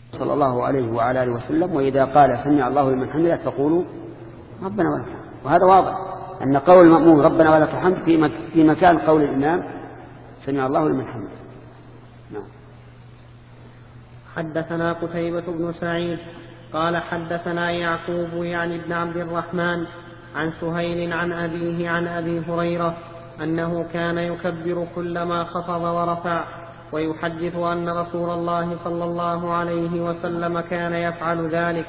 صلى الله عليه وعلى آله وسلم، وإذا قال سمع الله لمن حمده فقولوا ربنا ولك الحمد. وهذا واضح أن قول المأموم ربنا ولك الحمد في مكان قول الإمام سمع الله لمن حمده. نعم. حدثنا قتيبة بن سعيد قال حدثنا يعقوب يعني بن عبد الرحمن عن سهيل عن أبيه عن أبي هريرة أنه كان يكبر كلما خفض ورفع، ويحدث أن رسول الله صلى الله عليه وسلم كان يفعل ذلك.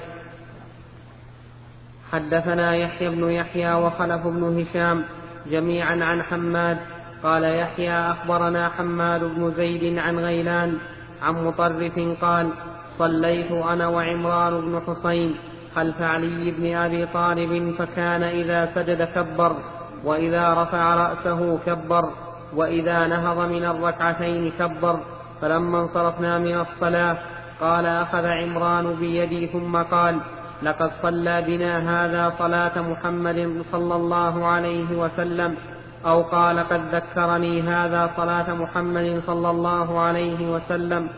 حدثنا يحيى بن يحيى وخلف بن هشام جميعا عن حماد قال يحيى أخبرنا حماد بن زيد عن غيلان عن مطرف قال صليت أنا وعمران بن حسين خلف علي بن أبي طالب فكان إذا سجد كبر، وإذا رفع رأسه كبر، وإذا نهض من الركعتين كبر. فلما انصرفنا من الصلاة قال أخذ عمران بيدي ثم قال لقد صلى بنا هذا صلاة محمد صلى الله عليه وسلم، أو قال قد ذكرني هذا صلاة محمد صلى الله عليه وسلم.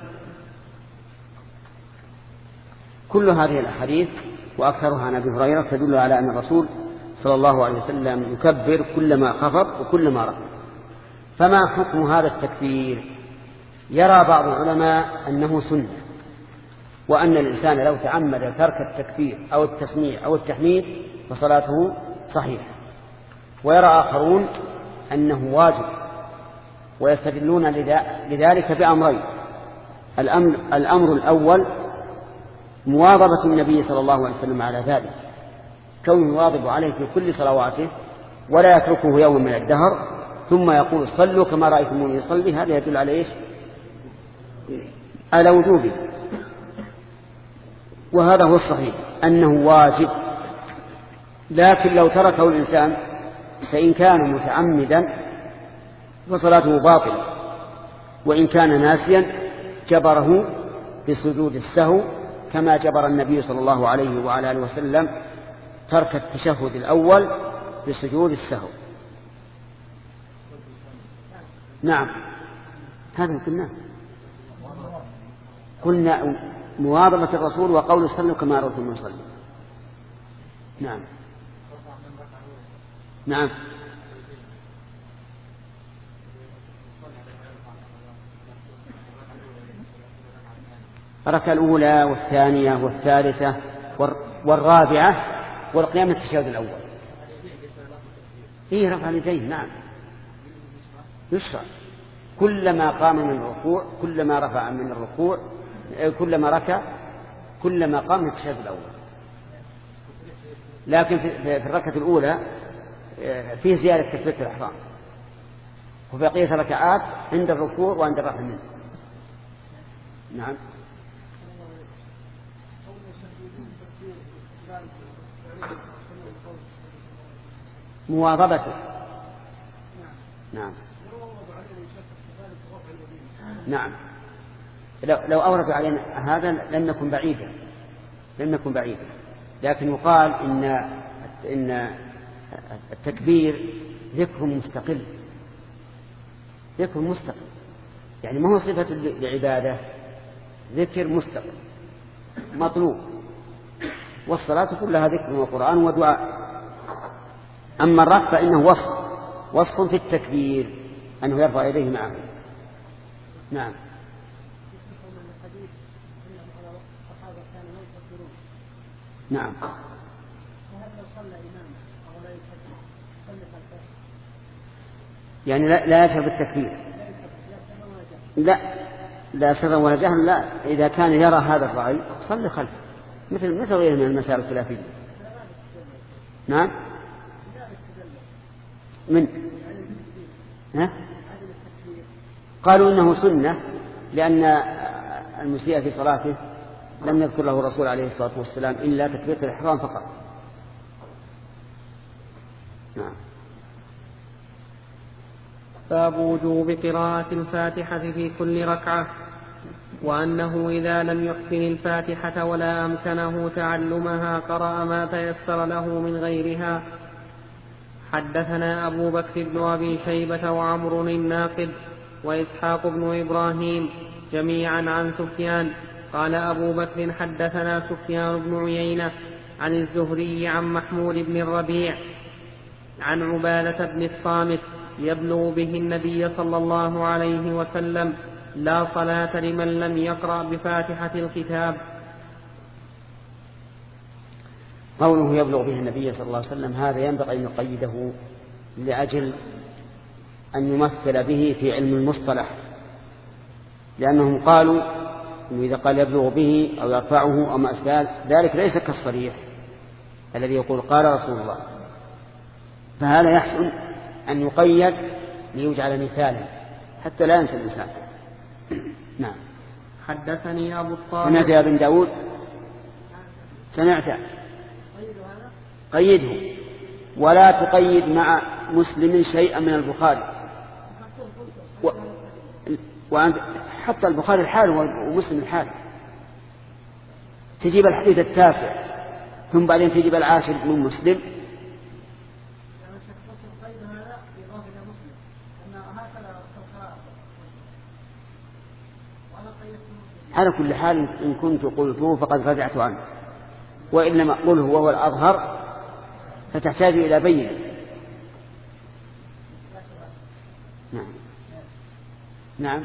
كل هذه الأحاديث وأكثرها عن أبي هريرة تدل على أن الرسول صلى الله عليه وسلم يكبر كلما خفض وكلما رفع. فما حكم هذا التكبير؟ يرى بعض العلماء أنه سنة، وأن الإنسان لو تعمد ترك التكبير أو التسميع أو التحميد فصلاته صحيحة. ويرى آخرون أنه واجب، ويستدلون لذلك بأمرين. الأمر الأول مواظبة النبي صلى الله عليه وسلم على ذلك، كونه يواظب عليه في كل صلواته ولا يتركه يوم من الدهر، ثم يقول صلوا كما رأيتموني يصلي. هذا يدل على إيش؟ على وجوبه. وهذا هو الصحيح أنه واجب. لكن لو تركه الإنسان فإن كان متعمدا فصلاته باطلة، وإن كان ناسيا جبره بسجود السهو، كما جبر النبي صلى الله عليه وعلى آله وسلم ترك التشهد الأول بسجود السهو. نعم، هذا قلنا مواظبة الرسول وقول صلوا كما رأيتم يصلي. نعم نعم. الركعة الأولى والثانية والثالثة والرابعة والقيام من التشهد الأول. إيه رفع اليدين؟ نعم يشرع. كلما قام من الركوع، كلما رفع من الركوع، كلما ركع، كلما قام من التشهد الأول. لكن في الركعة الأولى فيه زيادة تكبيرة الإحرام، وفي بقية الركعات عند الركوع وعند الرفع منه. نعم. مواظبته. نعم نعم. لو أوردوا علينا هذا لم نكن بعيدا. لكن يقال إن التكبير ذكر مستقل، يعني ما هو صفة لعبادة، ذكر مستقل مطلوب. والصلاة كلها ذكر وقرآن ودعاء. أما الرفع فإنه وصف في التكبير أنه يرفع يديه معه. نعم. نعم. يعني لا يشعر بالتكبير، لا سرا ولا جهرا. لا، إذا كان يرى هذا الرأي صلي خلفه، مثل غيره من المسائل الخلافية. نعم. قالوا إنه سنة، لأن المسيء في صلاته لم يذكر له الرسول عليه الصلاة والسلام إلا تكبيرة الإحرام فقط. نعم. باب وجوب قراءة الفاتحة في كل ركعة، وأنه إذا لم يحسن الفاتحة ولا أمكنه تعلمها قرأ ما تيسر له من غيرها. حدثنا أبو بكر بن أبي شيبة وعمر الناقد وإسحاق بن إبراهيم جميعا عن سفيان قال أبو بكر حدثنا سفيان بن عيينة عن الزهري عن محمود بن الربيع عن عبادة بن الصامت يبلغ به النبي صلى الله عليه وسلم: لا صلاة لمن لم يقرأ بفاتحة الكتاب. قوله يبلغ به النبي صلى الله عليه وسلم هذا ينبغي أن يقيده لأجل أن يمثل به في علم المصطلح، لأنهم قالوا إنه إذا قال يبلغ به أو يرفعه أو ما أشبه ذلك ليس كالصريح الذي يقول قال رسول الله، فهذا يحسن أن يقيد ليجعل مثالا حتى لا ينسى الإنسان. نعم. حدثني أبو الطاهر. سمعت يا بن داود؟ سمعت؟ قيده ولا تقيد مع مسلم شيئا من البخاري حتى البخاري الحال ومسلم الحال. تجيب الحديث التاسع ثم بعدين تجيب العاشر من مسلم. على كل حال إن كنت قلته فقد رجعت عنه، وإنما أقوله وهو الأظهر فتحتاج إلى بينة. نعم. نعم.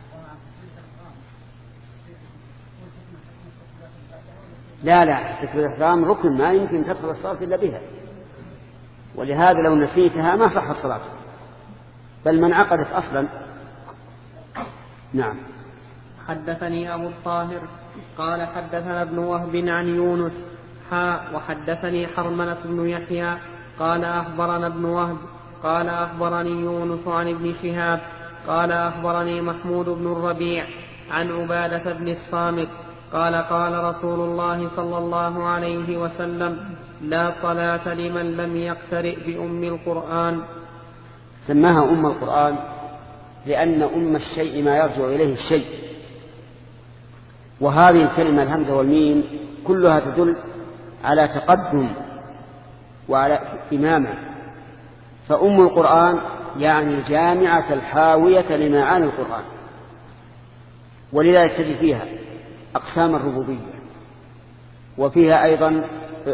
لا تكبيرة الإحرام ركن ما يمكن تدخل الصلاة إلا بها، ولهذا لو نسيتها ما صح الصلاة بل من عقدت أصلا. نعم. حدثني أبو الطاهر قال حدثنا ابن وهب عن يونس وحدثني حرملة بن يحيى قال أخبرنا ابن وهب قال أخبرني يونس عن ابن شهاب قال أخبرني محمود بن الربيع عن عبادة بن الصامت قال قال رسول الله صلى الله عليه وسلم: لا صلاة لمن لم يقترئ بأم القرآن. سماها أم القرآن لأن أم الشيء ما يرجع إليه الشيء، وهذه الكلمة الهمزة والميم كلها تدل على تقدم وعلى إمامة، فأم القرآن يعني الجامعة الحاوية لمعاني القرآن، ولذلك تجد فيها أقسام الربوبية، وفيها أيضا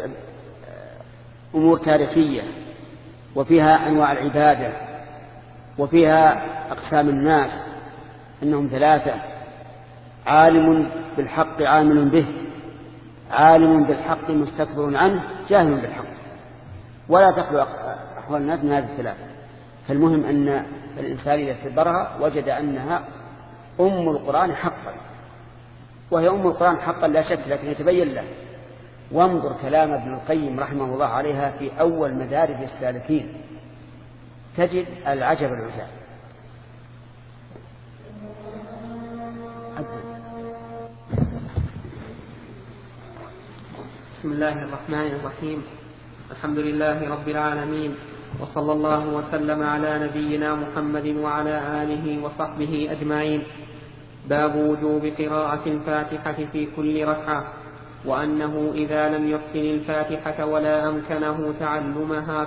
أمور تاريخية، وفيها أنواع العبادة، وفيها أقسام الناس أنهم ثلاثة: عالم بالحق عامل به، عالم بالحق مستكبر عنه، جاهل بالحق، ولا تخلو أحوال الناس من هذه الثلاثة. فالمهم أن الإنسان إذا اعتبرها وجد أنها أم القرآن حقا، وهي أم القرآن حقا لا شك، لكن يتبين له. وانظر كلام ابن القيم رحمه الله عليها في أول مدارج السالكين، تجد العجب العجاب. بسم الله الرحمن الرحيم. الحمد لله رب العالمين، وصلى الله وسلم على نبينا محمد وعلى آله وصحبه أجمعين. باب وجوب قراءة الفاتحة في كل ركعة، وأنه إذا لم يحسن الفاتحة ولا أمكنه تعلمها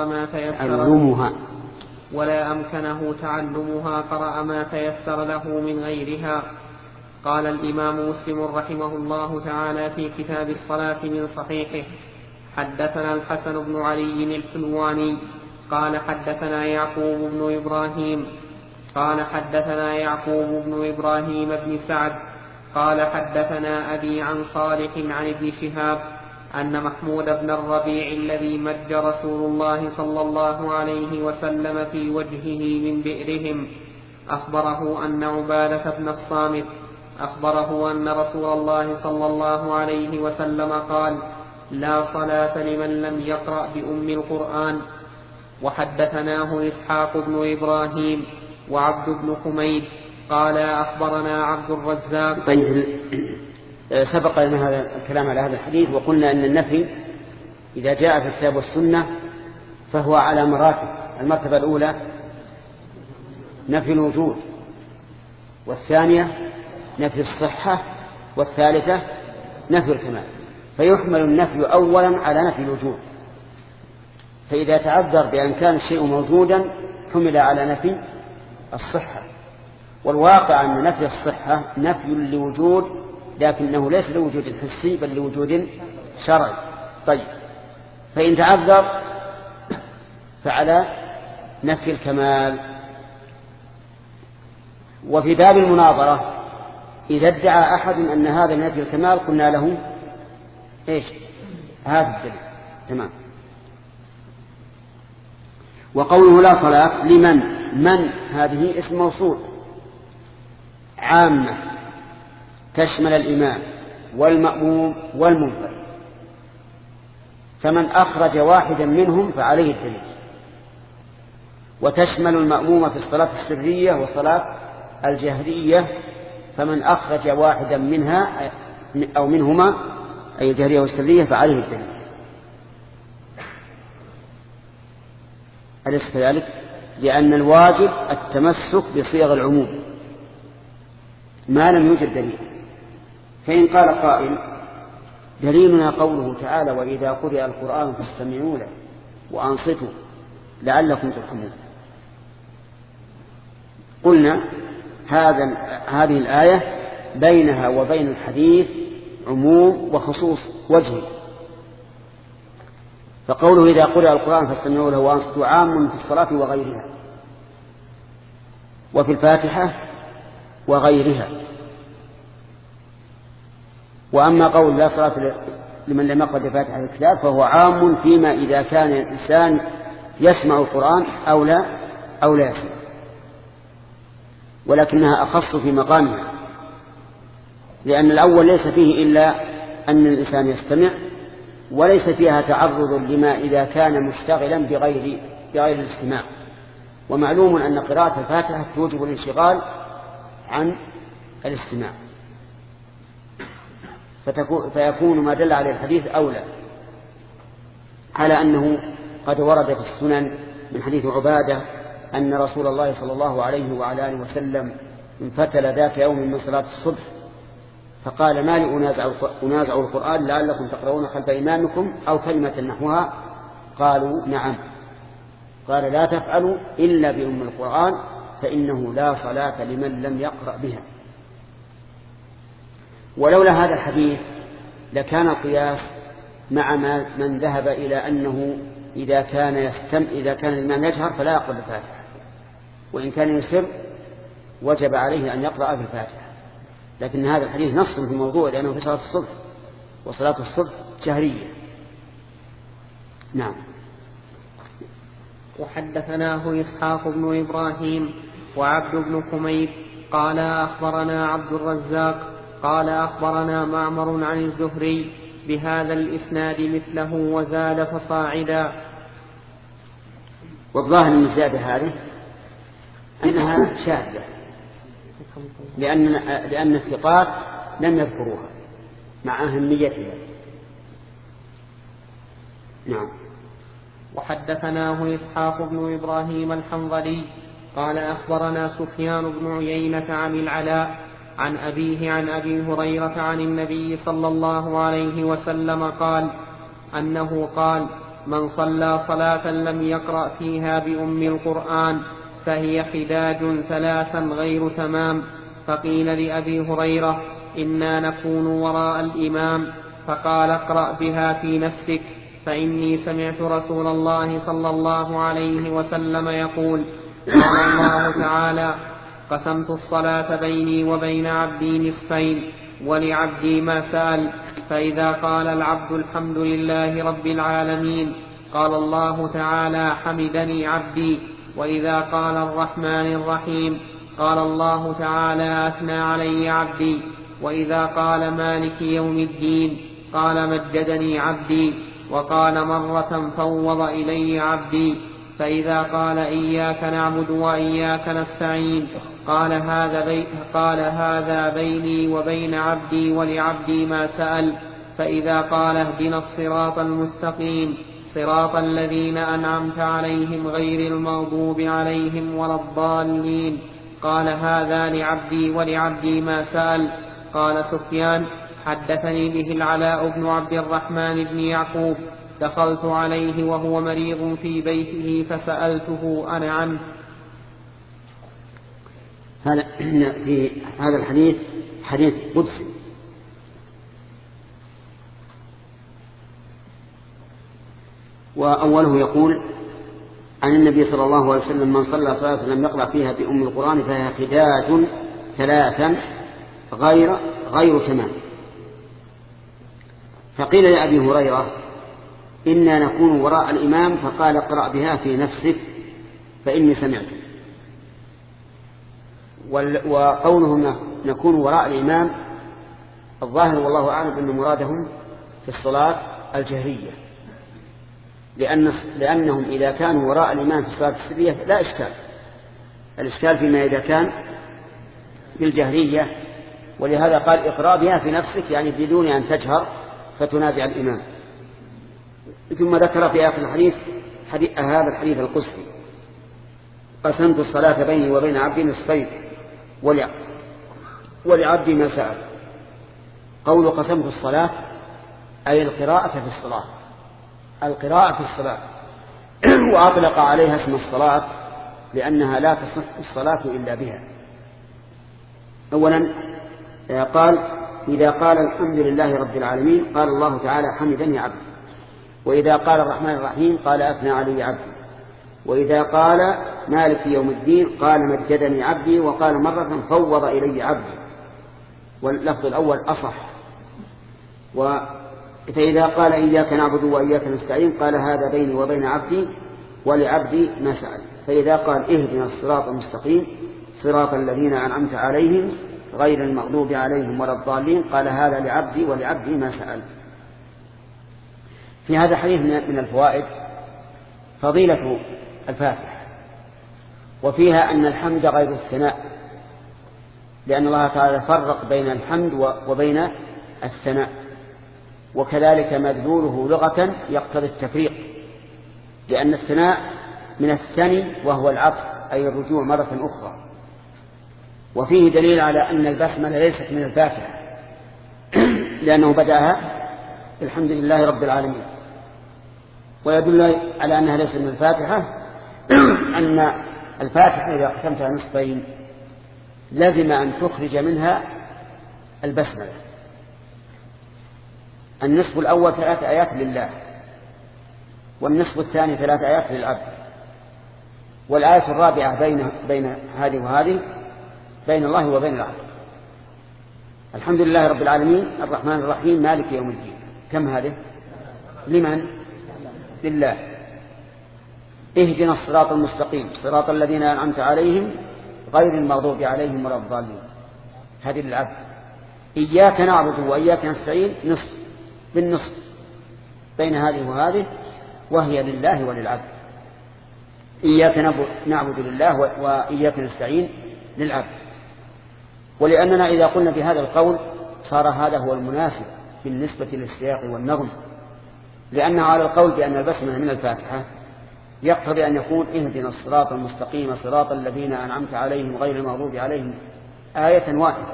قرأ ما تيسر له من غيرها. قال الإمام مسلم رحمه الله تعالى في كتاب الصلاة من صحيحه: حدثنا الحسن بن علي الحلواني قال حدثنا يعقوب بن إبراهيم قال حدثنا يعقوب بن إبراهيم بن سعد قال حدثنا أبي عن صالح عن ابن شهاب أن محمود بن الربيع الذي مج رسول الله صلى الله عليه وسلم في وجهه من بئرهم أخبره أن عبادة بن الصامت أخبره أن رسول الله صلى الله عليه وسلم قال: لا صلاة لمن لم يقرأ بأم القرآن. وحدثناه إسحاق بن إبراهيم وعبد بن حميد قال أخبرنا عبد الرزاق. طيب، سبق لنا هذا الكلام على هذا الحديث، وقلنا أن النفي إذا جاء في الكتاب والسنة فهو على مراتب. المرتبة الأولى نفي الوجود، والثانية نفي الصحة، والثالثة نفي الكمال. فيحمل النفي أولا على نفي الوجود، فإذا تعذر بأن كان الشيء موجودا حمل على نفي الصحة. والواقع أن نفي الصحة نفي لوجود لكنه ليس لوجود حسي بل لوجود شرعي. طيب، فإن تعذر فعلى نفي الكمال. وفي باب المناظرة إذا ادعى أحد أن هذا نفي الكمال قلنا له إيش؟ هذا الدليل. تمام. وقوله لا صلاة لمن، من هذه اسم موصول عامة تشمل الإمام والمأموم والمنفرد، فمن أخرج واحدا منهم فعليه الدليل. وتشمل المأموم في الصلاة السرية والصلاة الجهرية، فمن أخرج واحدا منها أو منهما أي الجهرية والسرية فعليه الدليل. أليس كذلك؟ لأن الواجب التمسك بصيغ العموم ما لم يوجد دليل. فإن قال قائل دليلنا قوله تعالى وإذا قرئ القرآن فاستمعوا له وأنصتوا لعلكم ترحمون، قلنا هذه الآية بينها وبين الحديث عموم وخصوص وجهي، فقوله إذا قرئ القرآن فاستمعوا له وأنصتوا عام في الصلاة وغيرها، وفي الفاتحة وغيرها. وأما قول لا صلاة لمن لم يقرأ بفاتحة الكتاب فهو عام فيما إذا كان الإنسان يسمع القرآن أو لا يسمع، ولكنها أخص في مقامها، لأن الأول ليس فيه إلا أن الإنسان يستمع، وليس فيها تعرض لما إذا كان مشتغلا بغير الاستماع. ومعلوم أن قراءة الفاتحة توجب الانشغال عن الاستماع، فيكون ما دل عليه الحديث أولى، على أنه قد ورد في السنن من حديث عبادة أن رسول الله صلى الله عليه وعلى آله وسلم انفتل ذات يوم من صلاة الصبح فقال ما لي أنازع القرآن لعلكم تقرؤون خلف إمامكم أو كلمة نحوها، قالوا نعم، قال لا تفعلوا إلا بأم القرآن فإنه لا صلاة لمن لم يقرأ بها. ولولا هذا الحديث لكان القياس مع من ذهب إلى أنه إذا كان الإمام يجهر فلا يقرأ بالفاتحة، وإن كان يسر وجب عليه أن يقرأ بالفاتحة. لكن هذا الحديث نص في موضوع، لأنه في صلاة الصبح، وصلاة الصبح جهرية. نعم. وحدثناه إسحاق بن إبراهيم وعبد بن حميد قال أخبرنا عبد الرزاق قال أخبرنا معمر عن الزهري بهذا الإسناد مثله وزاد فصاعدا. والظاهر من الزيادة هذه أنها شاذة، لأن الثقات لم يذكروها مع أهميتها. نعم. وحدثناه إسحاق بن إبراهيم الحنظلي قال أخبرنا سفيان بن عيينة عن العلاء عن أبيه عن أبي هريرة عن النبي صلى الله عليه وسلم قال أنه قال من صلى صلاة لم يقرأ فيها بأم القرآن فهي خداج ثلاثا غير تمام. فقيل لأبي هريرة إنا نكون وراء الإمام، فقال اقرأ بها في نفسك، فإني سمعت رسول الله صلى الله عليه وسلم يقول قال الله تعالى قسمت الصلاة بيني وبين عبدي نصفين ولعبدي ما سأل، فإذا قال العبد الحمد لله رب العالمين قال الله تعالى حمدني عبدي، وإذا قال الرحمن الرحيم قال الله تعالى أثنى علي عبدي، وإذا قال مالك يوم الدين قال مجدني عبدي، وقال مرة فوض إلي عبدي، فإذا قال إياك نعبد وإياك نستعين قال هذا بيني وبين عبدي ولعبدي ما سأل، فإذا قال اهدنا الصراط المستقيم صراط الذين أنعمت عليهم غير المغضوب عليهم ولا الضالين قال هذا لعبدي ولعبدي ما سأل. قال سفيان حدثني به العلاء بن عبد الرحمن بن يعقوب، دخلت عليه وهو مريض في بيته فسألته أنا عنه. في هذا الحديث حديث قدسي وأوله يقول عن النبي صلى الله عليه وسلم: من صلى صلاة لم يقرأ فيها بأم القرآن فهي خداج ثلاثا غير تمام. فقيل لأبي هريرة: إنا نكون وراء الإمام، فقال: اقرأ بها في نفسك فإني سمعت. وقولهم نكون وراء الإمام الظاهر والله أعلم أن مرادهم في الصلاة الجهرية، لأنهم إذا كانوا وراء الإمام في الصلاة السرية لا إشكال. الإشكال فيما إذا كان بالجهرية، ولهذا قال: اقرأ بها في نفسك، يعني بدون أن تجهر فتنازع الإمام. ثم ذكر في آخر الحديث هذا الحديث القدسي: قسمت الصلاة بيني وبين عبدي نصفين ولعبدي ما سأل. قول قسمت الصلاة أي القراءة في الصلاة، القراءة في الصلاة. وأطلق عليها اسم الصلاة لأنها لا تصح الصلاة إلا بها. أولا قال: إذا قال الحمد لله رب العالمين قال الله تعالى: حمدني عبدي. وإذا قال الرحمن الرحيم قال: أثنى علي عبدي. وإذا قال مالك يوم الدين قال: مجدني عبدي. وقال مرة: فوض إلي عبدي. واللفظ الأول أصح. فإذا قال: إياك نعبد وإياك نستعين قال: هذا بيني وبين عبدي ولعبدي ما سأل. فإذا قال: اهدنا الصراط المستقيم صراط الذين أنعمت عليهم غير المغضوب عليهم ولا الضالين قال: هذا لعبدي ولعبدي ما سأل. في هذا الحديث من الفوائد فضيلة الفاتحة، وفيها أن الحمد غير الثناء، لأن الله تعالى فرق بين الحمد وبين الثناء، وكذلك مدلوله لغة يقتضي التفريق، لأن الثناء من الثني وهو العطف أي الرجوع مرة أخرى. وفيه دليل على أن البسملة ليست من الفاتحة لأنه بدأها الحمد لله رب العالمين. ويدل على أنها ليست من الفاتحة أن الفاتحة إذا قسمتها نصفين لازم أن تخرج منها البسملة. النصف الأول 3 آيات لله، والنصف الثاني 3 آيات للعبد، والآية الرابعة بين هذه وهذه بين الله وبين العبد. الحمد لله رب العالمين الرحمن الرحيم مالك يوم الدين، كم هذه؟ لمن؟ لله. اهدنا الصراط المستقيم صراط الذين أنعمت عليهم غير المغضوب عليهم ولا الضالين، هذه للعبد. إياك نعبد وإياك نستعين نصف بالنصف بين هذه وهذه، وهي لله وللعبد. إياك نعبد لله وإياك نستعين للعبد. ولأننا إذا قلنا بهذا القول صار هذا هو المناسب بالنسبة للسياق والنظم، لأنه على القول بأن البسملة من الفاتحة يقتضي أن يكون اهدنا الصراط المستقيم صراط الذين أنعمت عليهم غير المغضوب عليهم آية واحدة.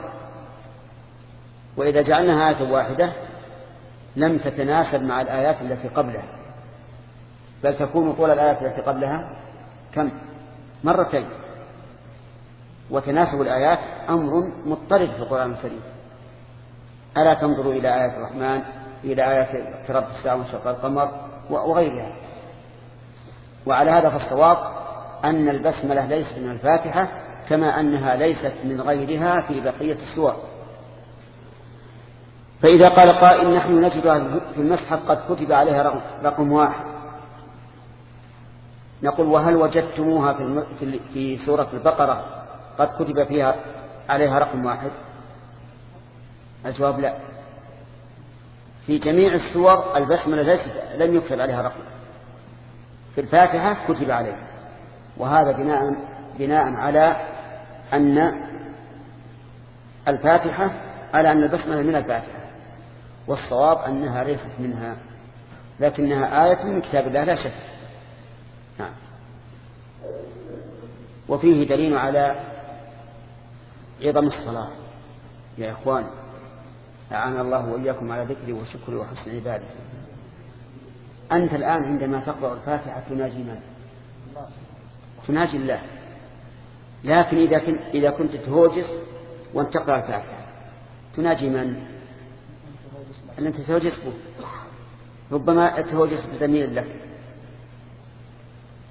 وإذا جعلناها آية واحدة لم تتناسب مع الآيات التي قبلها، بل تكون طول الآيات التي قبلها كم؟ مرتين. وتناسب الآيات أمر مضطرد في القرآن الكريم. ألا تنظروا إلى آيات الرحمن، إلى آيات اقتربت الساعة وانشق القمر وغيرها. وعلى هذا فالصواب أن البسملة ليست من الفاتحة، كما أنها ليست من غيرها في بقية السور. فإذا قال قائل: نحن نجدها في المصحف قد كتب عليها رقم 1، نقول: وهل وجدتموها في سورة البقرة قد كتب فيها عليها رقم 1؟ الجواب لا. في جميع السور البسملة لم يكتب عليها رقم، في الفاتحة كتب عليها، وهذا بناء على أن الفاتحة على أن البسملة من الفاتحة، والصواب أنها ليست منها، لكنها آية من كتاب الله لا شك. نعم. وفيه دليل على عظم الصلاة يا إخوان، أعان الله وإياكم على ذكري وشكري وحسن عبادتي. أنت الآن عندما تقرأ الفاتحة تناجي من؟ تناجي الله. لكن إذا كنت تهوجس وأنت تقرأ الفاتحة تناجي من؟ أن أنت تهوجس به، ربما تهوجس بزميل لك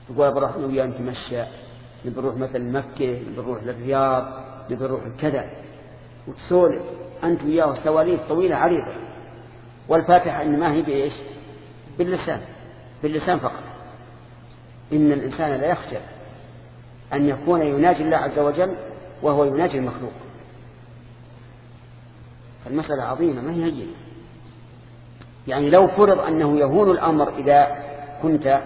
تقول بروح وياه نتمشى، نبروح مثلا مكة، نبروح للرياض، نبروح كذا، وتسولف أنت وياه سواليف طويلة عريضة، والفاتحة إنما هي بإيش؟ باللسان فقط. إن الإنسان لا يخجل أن يكون يناجي الله عز وجل وهو يناجي المخلوق. فالمسألة عظيمة ما هي هينة. يعني لو فرض أنه يهون الأمر إذا كنت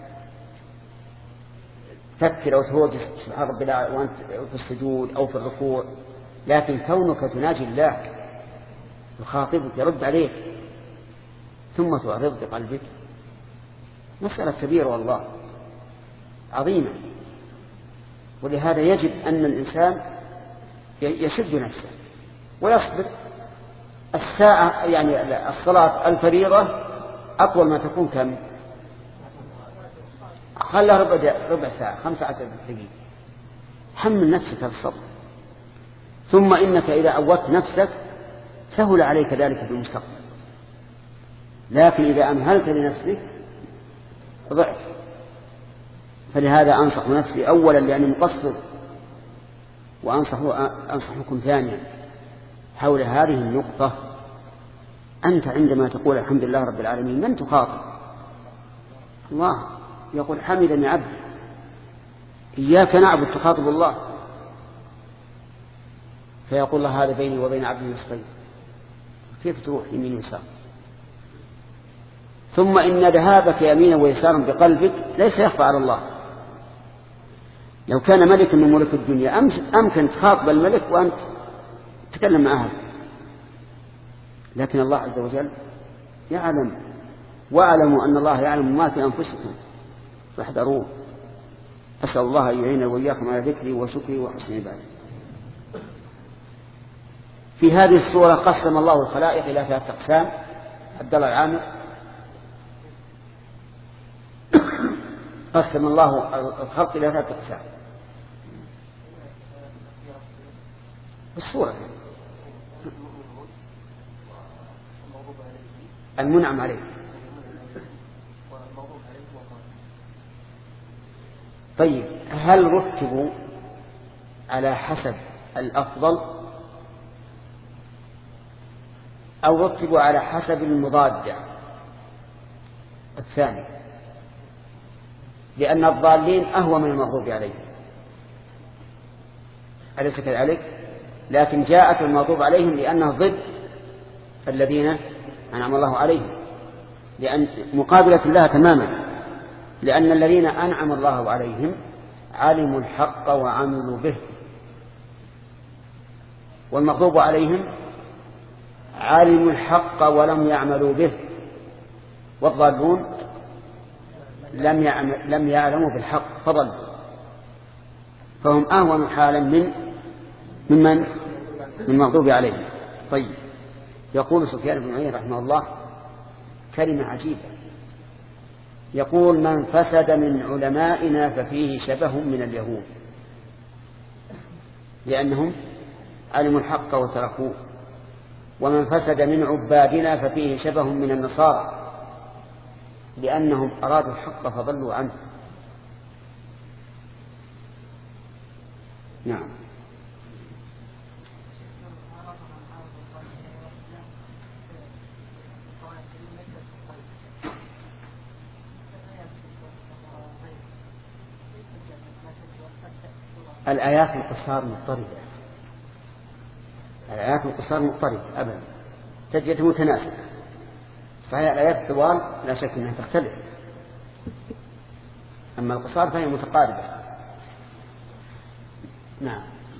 تفكر أو تهوج سبحان ربي وأنت في السجود أو في الركوع، لكن كونك تناجي الله يخاطبك يرد عليك ثم تعرض بقلبك مسألة كبيرة والله عظيمة. ولهذا يجب أن الإنسان يشد نفسه ويصبر. الساعة يعني الصلاة الفريضة أطول ما تكون كم؟ خلها ربع ساعة 15 دقيقة. حمل نفسك الصبر، ثم إنك إذا عودت نفسك سهل عليك ذلك في المستقبل. لكن إذا أمهلت لنفسك ضعت. فلهذا أنصح نفسي أولا لأني مقصر، وأنصحكم ثانيا حول هذه النقطة. أنت عندما تقول الحمد لله رب العالمين من تخاطب؟ الله يقول حمدني عبد. إياك نعبد تخاطب الله، فيقول الله هذا بيني وبين عبدي نصفين. كيف تروح يمين ويسار؟ ثم إن ذهابك يمينا ويسارا بقلبك ليس يخفى على الله. لو كان ملك من ملوك الدنيا أمكن تخاطب الملك وأنت تتكلم معه، لكن الله عز وجل يعلم، واعلموا أن الله يعلم ما في أنفسكم فاحذروه. أسأل الله أن يعين وإياكم على ذكري وشكري وحسن عبادتي. في هذه السورة قسم الله الخلائق إلى 3 أقسام. عبد الله العامر. قسم الله الخلق إلى 3 أقسام السورة. المنعم عليه. طيب هل رتبوا على حسب الأفضل أو رتبوا على حسب المضاد الثاني؟ لأن الضالين أهوى من المغضوب عليهم، أليس كذلك؟ لكن جاءت المغضوب عليهم لأنها ضد الذين أنعم الله عليهم، لأن مقابلة الله تماما. لأن الذين أنعم الله عليهم علموا الحق وعملوا به، والمغضوب عليهم علموا الحق ولم يعملوا به، والضالون لم يعلموا بالحق فضلوا. فهم أهون حالا من المغضوب عليهم. طيب يقول سفيان بن عيينة رحمه الله كلمة عجيبة، يقول من فسد من علمائنا ففيه شبه من اليهود، لأنهم علموا الحق وتركوه. ومن فسد من عبادنا ففيه شبه من النصارى، لأنهم أرادوا الحق فضلوا عنه. نعم. الآيات القصار مضطردة، الآيات القصار مضطردة أبدا، تجد متناسبة. صحيح الآيات الطوال لا شك أنها تختلف، أما القصار فهي متقاربة. نعم.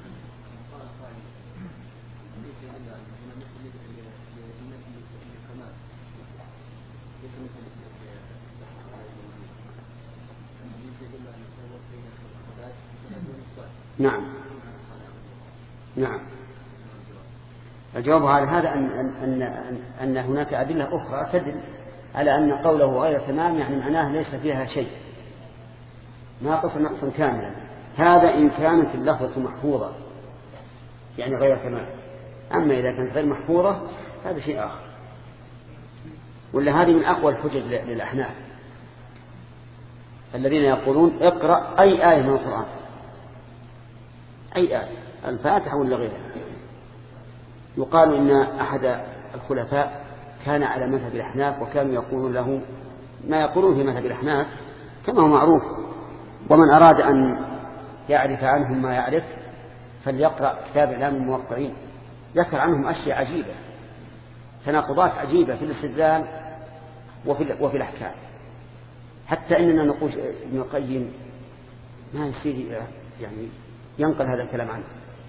نعم. نعم. الجواب على هذا أن هناك أدلة أخرى تدل على أن قوله غير تمام يعني معناه ليس فيها شيء، ناقص نقصا كاملا. هذا إن كانت اللفظة محفوظة يعني غير تمام، أما إذا كانت غير محفوظة هذا شيء آخر. ولا هذه من أقوى الحجج للأحناف الذين يقولون اقرأ أي آية من القرآن، أي آية، الفاتحة ولا غيرها. يقال إن أحد الخلفاء كان على مذهب الأحناف، وكانوا يقولون له ما يقولون في مذهب الأحناف كما هو معروف، ومن أراد أن يعرف عنهم ما يعرف فليقرأ كتاب إعلام الموقعين، ذكر عنهم أشياء عجيبة، تناقضات عجيبة في الاستدلال وفي الأحكام، حتى إننا نقول ابن القيم ما يصير يعني ينقل هذا الكلام عنه.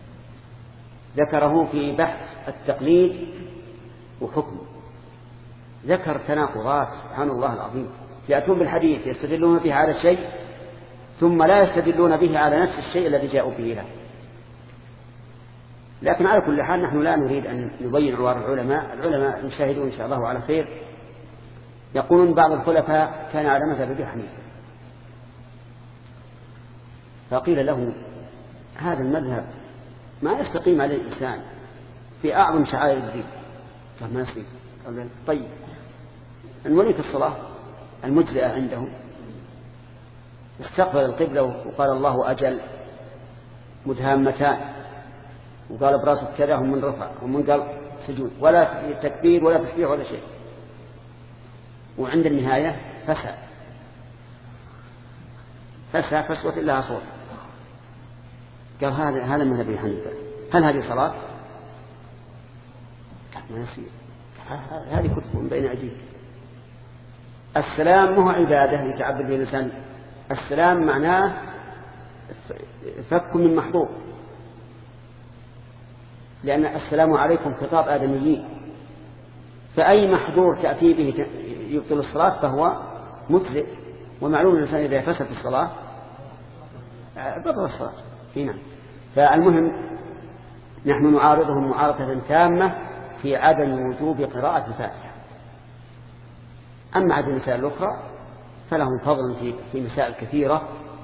ذكره في بحث التقليد وحكمه، ذكر تناقضات سبحان الله العظيم. يأتون بالحديث يستدلون به على شيء ثم لا يستدلون به على نفس الشيء الذي جاءوا به له. لكن على كل حال نحن لا نريد أن نبين عوار العلماء نشاهدون إن شاء الله على خير. يقولون بعض الخلفاء كان على مذهب أبي حنيفة، فقيل له هذا المذهب ما يستقيم عليه الإنسان في أعظم شعائر الدين. قال ما يصير. قال طيب نوليك الصلاة المجزئة عنده، استقبل القبلة وقال الله أجل مدهامتان، وقال براسه كذا هم من رفع ومن قال سجود، ولا تكبير ولا تسبيح ولا شيء، وعند النهاية فسع فسوة لها صوت. قال هذا من أبي حنيفة، هل هذه صلاة؟ قال ما يصير، هذه كتب من بين أيديك. السلام مو عبادة يتعبد به الإنسان، السلام معناه فك من محظور، لأن السلام عليكم خطاب آدميين، فأي محظور تأتي به يبطل الصلاة فهو مجزئ، ومعلوم الإنسان إذا فسد الصلاة بطل الصلاة. هنا فالمهم نحن نعارضهم معارضة تامة في عدم وجوب قراءة الفاتحة. أما عدد المسائل الأخرى فلهم فضل في مسائل كثيرة،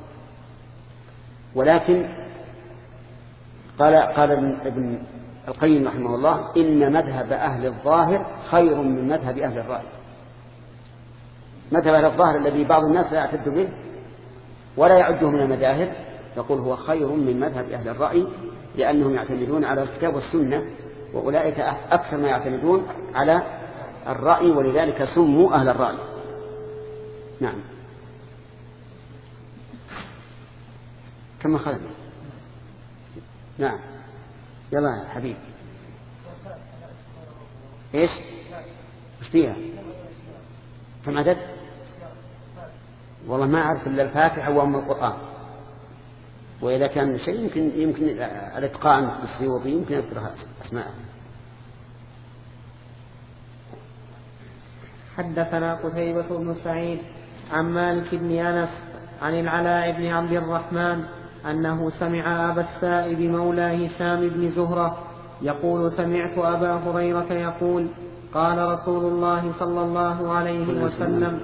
ولكن قال ابن القيم رحمه الله إن مذهب أهل الظاهر خير من مذهب أهل الرأي. مذهب أهل الظاهر الذي بعض الناس لا يعتد به ولا يعده من المذاهب يقول هو خير من مذهب أهل الرأي، لأنهم يعتمدون على الكتاب والسنة، وأولئك أكثر ما يعتمدون على الرأي، ولذلك سموا أهل الرأي. نعم. كم أخذنا؟ نعم يلا يا حبيب. إيش فيها؟ كم عدد؟ والله ما أعرف إلا الفاتحة وأم القرآن، وإذا كان شيء يمكن الإتقان بالسيوطي يمكن أذكرها أسماءها. حدثنا قتيبة بن سعيد عن مالك بن أنس عن العلاء بن عبد الرحمن أنه سمع أبا السائب مولى هشام بن زهرة يقول سمعت أبا هريرة يقول قال رسول الله صلى الله عليه وسلم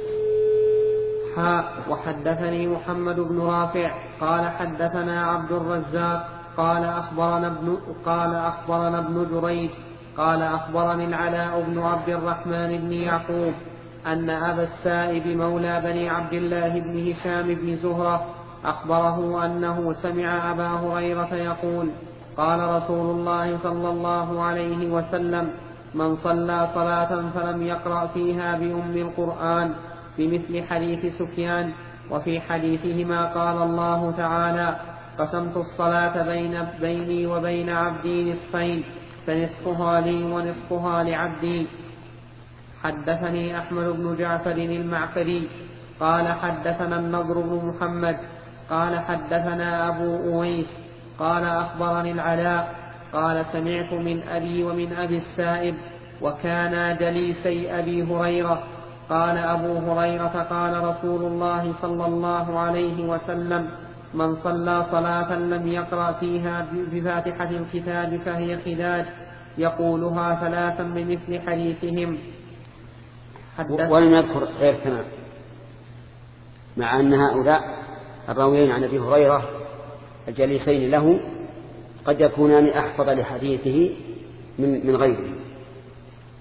وحدثني محمد بن رافع قال حدثنا عبد الرزاق قال أخبرنا ابن جريج قال أخبرني العلاء بن عبد الرحمن بن يعقوب أن أبا السائب مولى بني عبد الله بن هشام بن زهرة أخبره أنه سمع أبا هريرة يقول قال رسول الله صلى الله عليه وسلم من صلى صلاة فلم يقرأ فيها بأم القرآن بمثل حديث سفيان. وفي حديثهما قال الله تعالى قسمت الصلاة بيني وبين عبدي نصفين فنصفها لي ونصفها لعبدي. حدثني أحمد بن جعفر المعقري قال حدثنا النضر بن محمد قال حدثنا أبو أويس قال أخبرني العلاء قال سمعت من أبي ومن أبي السائب وكانا جليسي أبي هريرة قال أبو هريرة قال رسول الله صلى الله عليه وسلم من صلى صلاة لم يقرأ فيها بفاتحة الكتاب فهي خداج يقولها ثلاثا بمثل حديثهم. ولم يذكر غير تمام، مع أن هؤلاء الراويين عن أبي هريرة الجليسين له قد يكونان أحفظ لحديثه من غيره.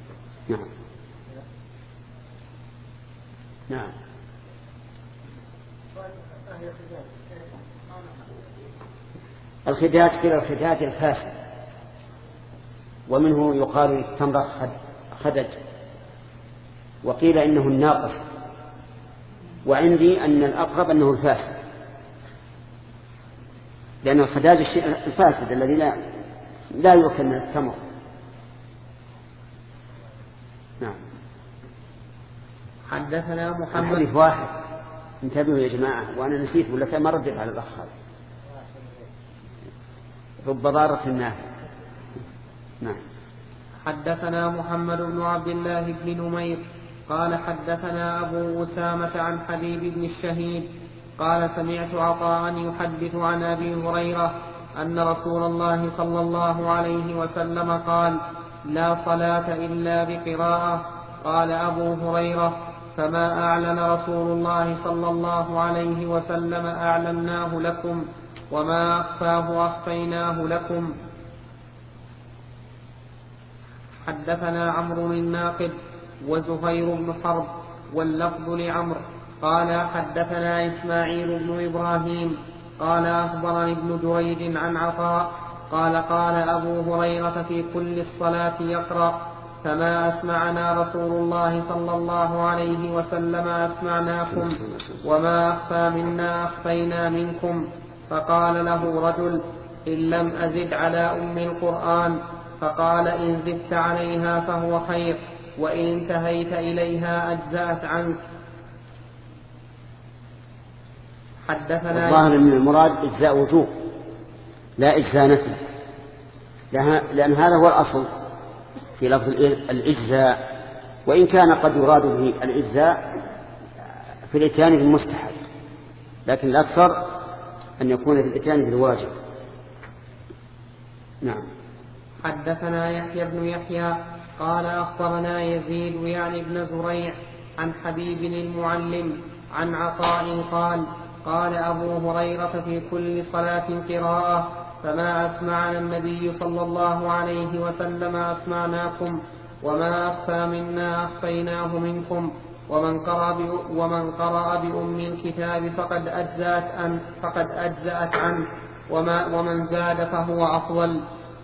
نعم. الخداج كلا الخداج الفاسد، ومنه يقال التمر خدج، وقيل إنه الناقص، وعندي أن الأقرب أنه الفاسد، لأن الخداج الشيء الفاسد الذي لا يؤكل من التمر. نعم. حدثنا محمد. الحديث واحد، انتبهوا يا جماعة، وأنا نسيت ولا كان ما ردت على الأخ هذا. رب ضارة نافع. نعم. حدثنا محمد بن عبد الله بن نمير قال حدثنا أبو أسامة عن حبيب بن الشهيد قال سمعت عطاء يحدث عن أبي هريرة أن رسول الله صلى الله عليه وسلم قال لا صلاة إلا بقراءة. قال أبو هريرة فما أعلن رسول الله صلى الله عليه وسلم أعلناه لكم، وما أخفاه أخفيناه لكم. حدثنا عمرو الناقد وزهير بن حرب واللفظ لعمرو قال حدثنا إسماعيل بن إبراهيم قال أخبرني ابن جريج عن عطاء قال قال أبو هريرة في كل الصلاة يقرأ فما أسمعنا رسول الله صلى الله عليه وسلم أسمعناكم، وما أخفى منا أخفينا منكم. فقال له رجل إن لم أزد على أم القرآن، فقال إن زدت عليها فهو خير، وإن انتهيت إليها أجزأت عنك. حدثنا الظاهر من المراد إجزاء وجوب لا إجزاء نفي، لأن هذا هو الأصل في لفظ الإجزاء، وإن كان قد يراد به الإجزاء في الإتيان بالمستحب، لكن الأكثر أن يكون في الإتيان بالواجب. نعم. حدثنا يحيى بن يحيى قال أخبرنا يزيد يعني بن زريع عن حبيب المعلم عن عطاء قال قال أبو هريرة في كل صلاة قراءة فما أسمعنا النبي صلى الله عليه وسلم أسمعناكم، وما أخفى منا أخفيناه منكم، ومن قرأ بأم الكتاب فقد أجزأت عنه، ومن زاد فهو أفضل.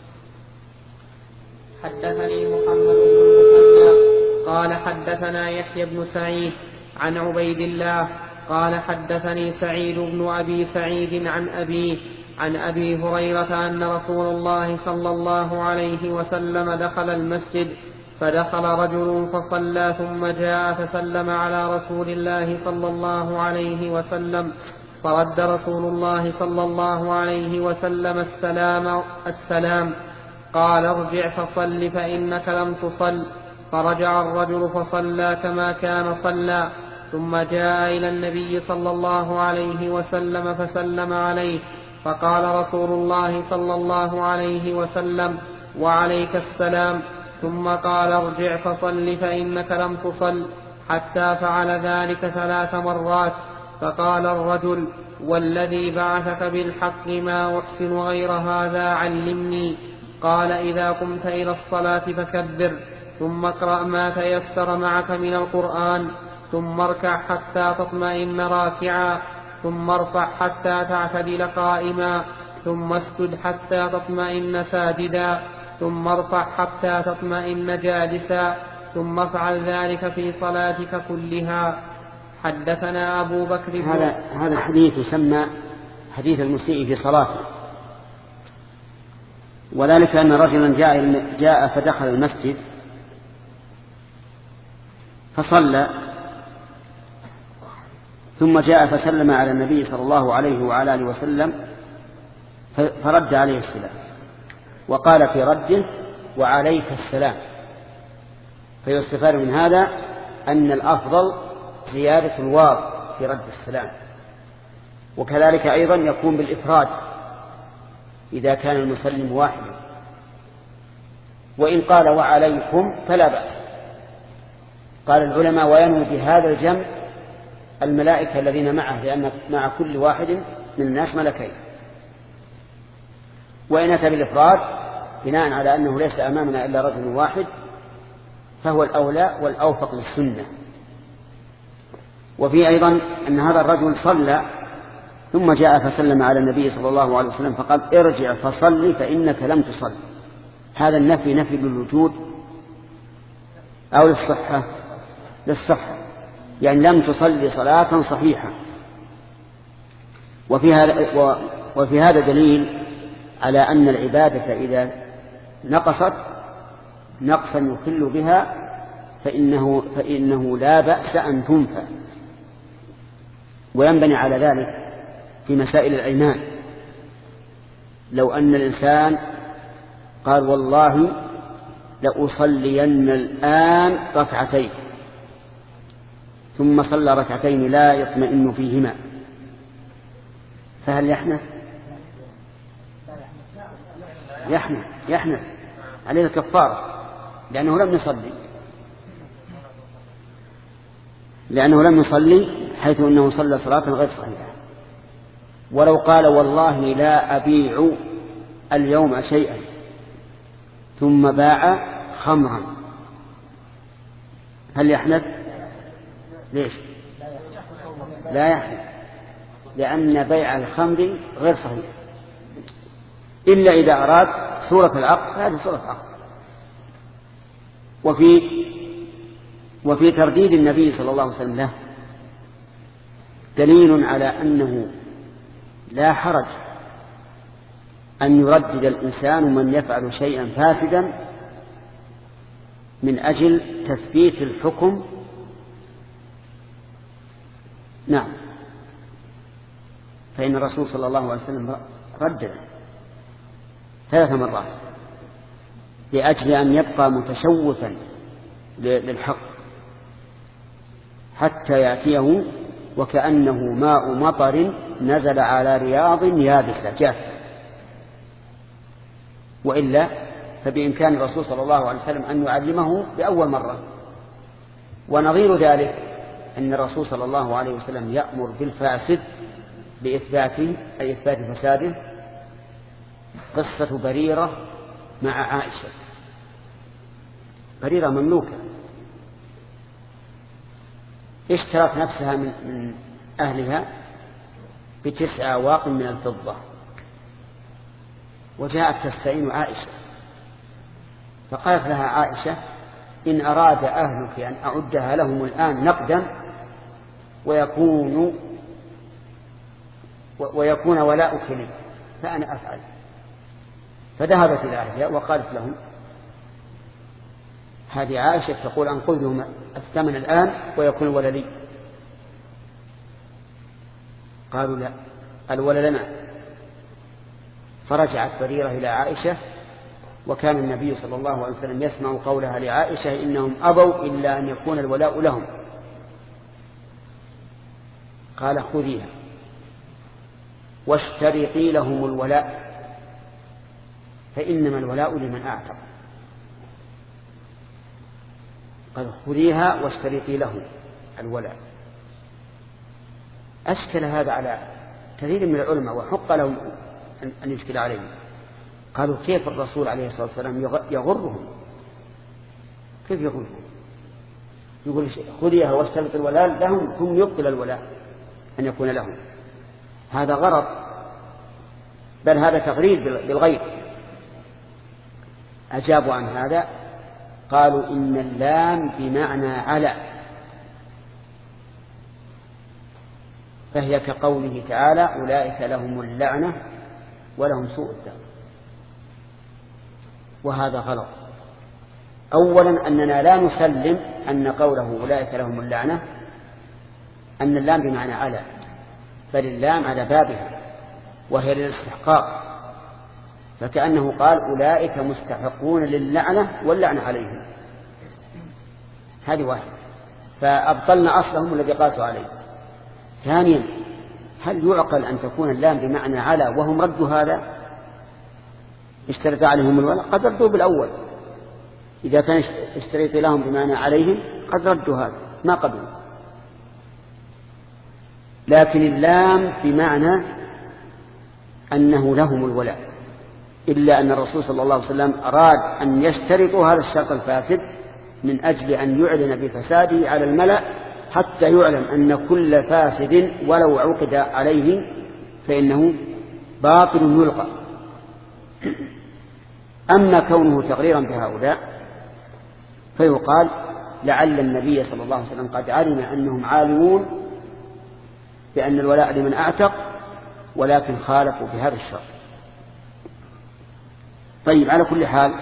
حدثني محمد بن المثنى قال حدثنا يحيى بن سعيد عن عبيد الله قال حدثني سعيد بن أبي سعيد عن أبيه عن أبي هريرة أن رسول الله صلى الله عليه وسلم دخل المسجد، فدخل رجل فصلى ثم جاء فسلم على رسول الله صلى الله عليه وسلم، فرد رسول الله صلى الله عليه وسلم السلام قال ارجع فصل فإنك لم تصل. فرجع الرجل فصلى كما كان صلى، ثم جاء إلى النبي صلى الله عليه وسلم فسلم عليه، فقال رسول الله صلى الله عليه وسلم وعليك السلام، ثم قال ارجع فصل فإنك لم تصل، حتى فعل ذلك 3 مرات. فقال الرجل والذي بعثك بالحق ما أحسن غير هذا علمني. قال إذا قمت إلى الصلاة فكبر، ثم اقرأ ما تيسر معك من القرآن، ثم اركع حتى تطمئن راكعا، ثم ارفع حتى تعتدل قائما، ثم اسجد حتى تطمئن ساجدا، ثم ارفع حتى تطمئن جالسا، ثم افعل ذلك في صلاتك كلها. حدثنا أبو بكر هذا الحديث يسمى حديث المسيء في صلاته، وذلك أن رجلا جاء فدخل المسجد فصلى، ثم جاء فسلم على النبي صلى الله عليه وعلى آله وسلم فرد عليه السلام، وقال في رده وعليك السلام. فيستفاد من هذا أن الأفضل زيادة الواو في رد السلام، وكذلك أيضا يكون بالإفراد إذا كان المسلم واحدا، وإن قال وعليكم فلا بأس. قال العلماء وينوي بهذا الجمع الملائكة الذين معه، لأن مع كل واحد من الناس ملكين. وإن أتى بالإفراد بناء على أنه ليس أمامنا إلا رجل واحد فهو الأولى والأوفق للسنة. وفي أيضا أن هذا الرجل صلى ثم جاء فسلم على النبي صلى الله عليه وسلم فقال ارجع فصلي فإنك لم تصل. هذا النفي نفي للوجود أو للصحة؟ للصحة، يعني لم تصلي صلاة صحيحة. وفي هذا دليل على أن العبادة إذا نقصت نقصا يخل بها فإنه لا بأس أن تنفى. وينبني على ذلك في مسائل الأيمان. لو أن الإنسان قال والله لأصلين الآن ركعتين ثم صلى ركعتين لا يطمئن فيهما، فهل يحنث؟ يحنث عليه الكفارة لأنه لم يصلي حيث أنه صلى صلاة غير صحيحة. ولو قال والله لا أبيع اليوم شيئا ثم باع خمرا هل يحنث؟ ليش؟ لا يحنث، لأن بيع الخمر غير صحيح إلا إذا أراد صورة العقد، هذه صورة عقد. وفي ترديد النبي صلى الله عليه وسلم له دليل على أنه لا حرج أن يردد الإنسان من يفعل شيئا فاسدا من أجل تثبيت الحكم. نعم، فإن الرسول صلى الله عليه وسلم ردد 3 مرات لأجل أن يبقى متشوفا للحق حتى يأتيه وكأنه ماء مطر نزل على رياض يابسة جافة. وإلا فبإمكان الرسول صلى الله عليه وسلم أن يعلمه بأول مرة. ونظير ذلك أن الرسول صلى الله عليه وسلم يأمر بالفاسد بإثباته أي إثبات فساده. قصة بريرة مع عائشة. بريرة مملوكة اشترت نفسها من أهلها ب9 أواق من الفضة، وجاءت تستعين عائشة فقالت لها عائشة إن أراد أهلك أن أعدها لهم الآن نقدا ويكون ولاؤك لي فأنا أفعل. فذهبت إلى أهلها وقالت لهم هذه عائشة تقول أنقذ لهم الثمن الآن ويكون الولا لي. قالوا لا، الولا لنا. فرجعت بريرة إلى عائشة وكان النبي صلى الله عليه وسلم يسمع قولها لعائشة إنهم أبوا إلا أن يكون الولاء لهم. قال خذيها واشترطي لهم الولاء فإنما الولاء لمن أعتق. قال خذيها واشترطي لهم الولاء. أشكل هذا على كثير من العلماء وحق لهم أن يشكل عليهم. قالوا كيف الرسول عليه الصلاة والسلام يغرهم؟ كيف يغرهم؟ يقول خذيها واشترط الولاء لهم ثم يبطل الولاء أن يكون لهم. هذا غرض، بل هذا تغريد بالغير. أجابوا عن هذا قالوا إن اللام بمعنى على، فهي كقوله تعالى أولئك لهم اللعنة ولهم سوء الدار. وهذا غلط. أولا أننا لا نسلم أن قوله أولئك لهم اللعنة أن اللام بمعنى على، بل اللام على بابها وهي للاستحقاق، فكأنه قال أولئك مستحقون للعنة واللعنة عليهم. هذه واحدة، فأبطلنا أصلهم الذي قاسوا عليه. ثانيا هل يعقل أن تكون اللام بمعنى على وهم ردوا هذا؟ اشترط عليهم الولاء قد ردوا بالأول. إذا كان اشتريت لهم بمعنى عليهم قد ردوا هذا ما قبلوا. لكن اللام بمعنى أنه لهم الولاء، إلا أن الرسول صلى الله عليه وسلم أراد أن يشترطوا هذا الشرط الفاسد من أجل أن يعلن بفساده على الملأ حتى يعلم أن كل فاسد ولو عقد عليه فإنه باطل يلقى. أما كونه تغريرا بهؤلاء فيقال لعل النبي صلى الله عليه وسلم قد علم أنهم عالمون بأن الولاء لمن أعتق ولكن خالفوا بهذا الشرط. طيب، على كل حال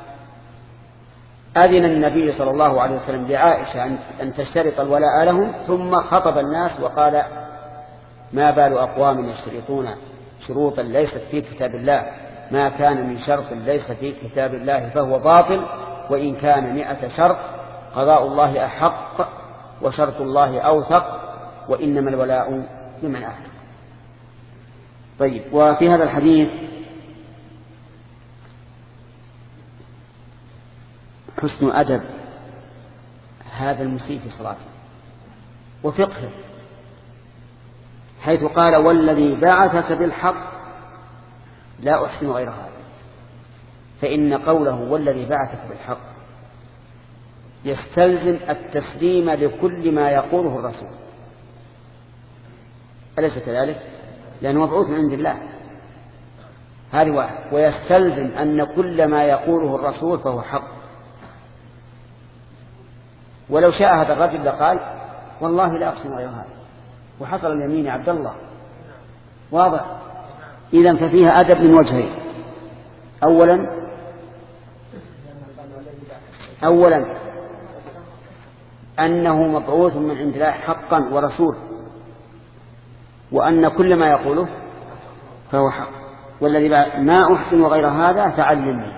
أذن النبي صلى الله عليه وسلم لعائشة أن تشترط الولاء لهم، ثم خطب الناس وقال: ما بال أقوام يشترطون شروطا ليست في كتاب الله، ما كان من شرط ليس في كتاب الله فهو باطل، وإن كان 100 شرط قضاء الله أحق وشرط الله أوثق، وإنما الولاء لمن أعتق. طيب، وفي هذا الحديث حسن أدب هذا المسيء في صلاته وفقه، حيث قال: والذي بعثك بالحق لا أحسن غير هذا. فإن قوله والذي بعثك بالحق يستلزم التسليم لكل ما يقوله الرسول، أليس كذلك؟ لأنه مبعوث من عند الله، هذه واحد. ويستلزم أن كل ما يقوله الرسول فهو حق. ولو شاء هذا الرجل لقال: والله لا أقسم غير هذا، وحصل اليمين عبد الله. واضح؟ إذن ففيها أدب من وجهين: أولا أنه مبعوث من عند الله حقا ورسول، وأن كل ما يقوله فهو حق. والذي ما أحسن غير هذا فعلمني،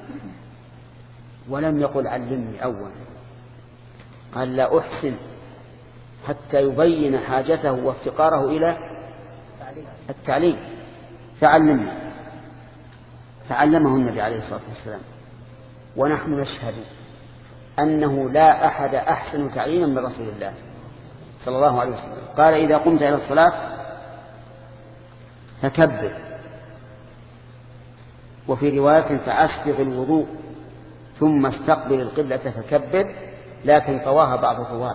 ولم يقل علمني أولا، قال لا أحسن، حتى يبين حاجته وافتقاره إلى التعليم. فعلمني، فعلمه النبي عليه الصلاة والسلام. ونحن نشهد أنه لا أحد أحسن تعليما من رسول الله صلى الله عليه وسلم. قال: إذا قمت إلى الصلاة فكبر، وفي رواية فأسبغ الوضوء ثم استقبل القبلة فكبر، لكن طواها بعض طوات،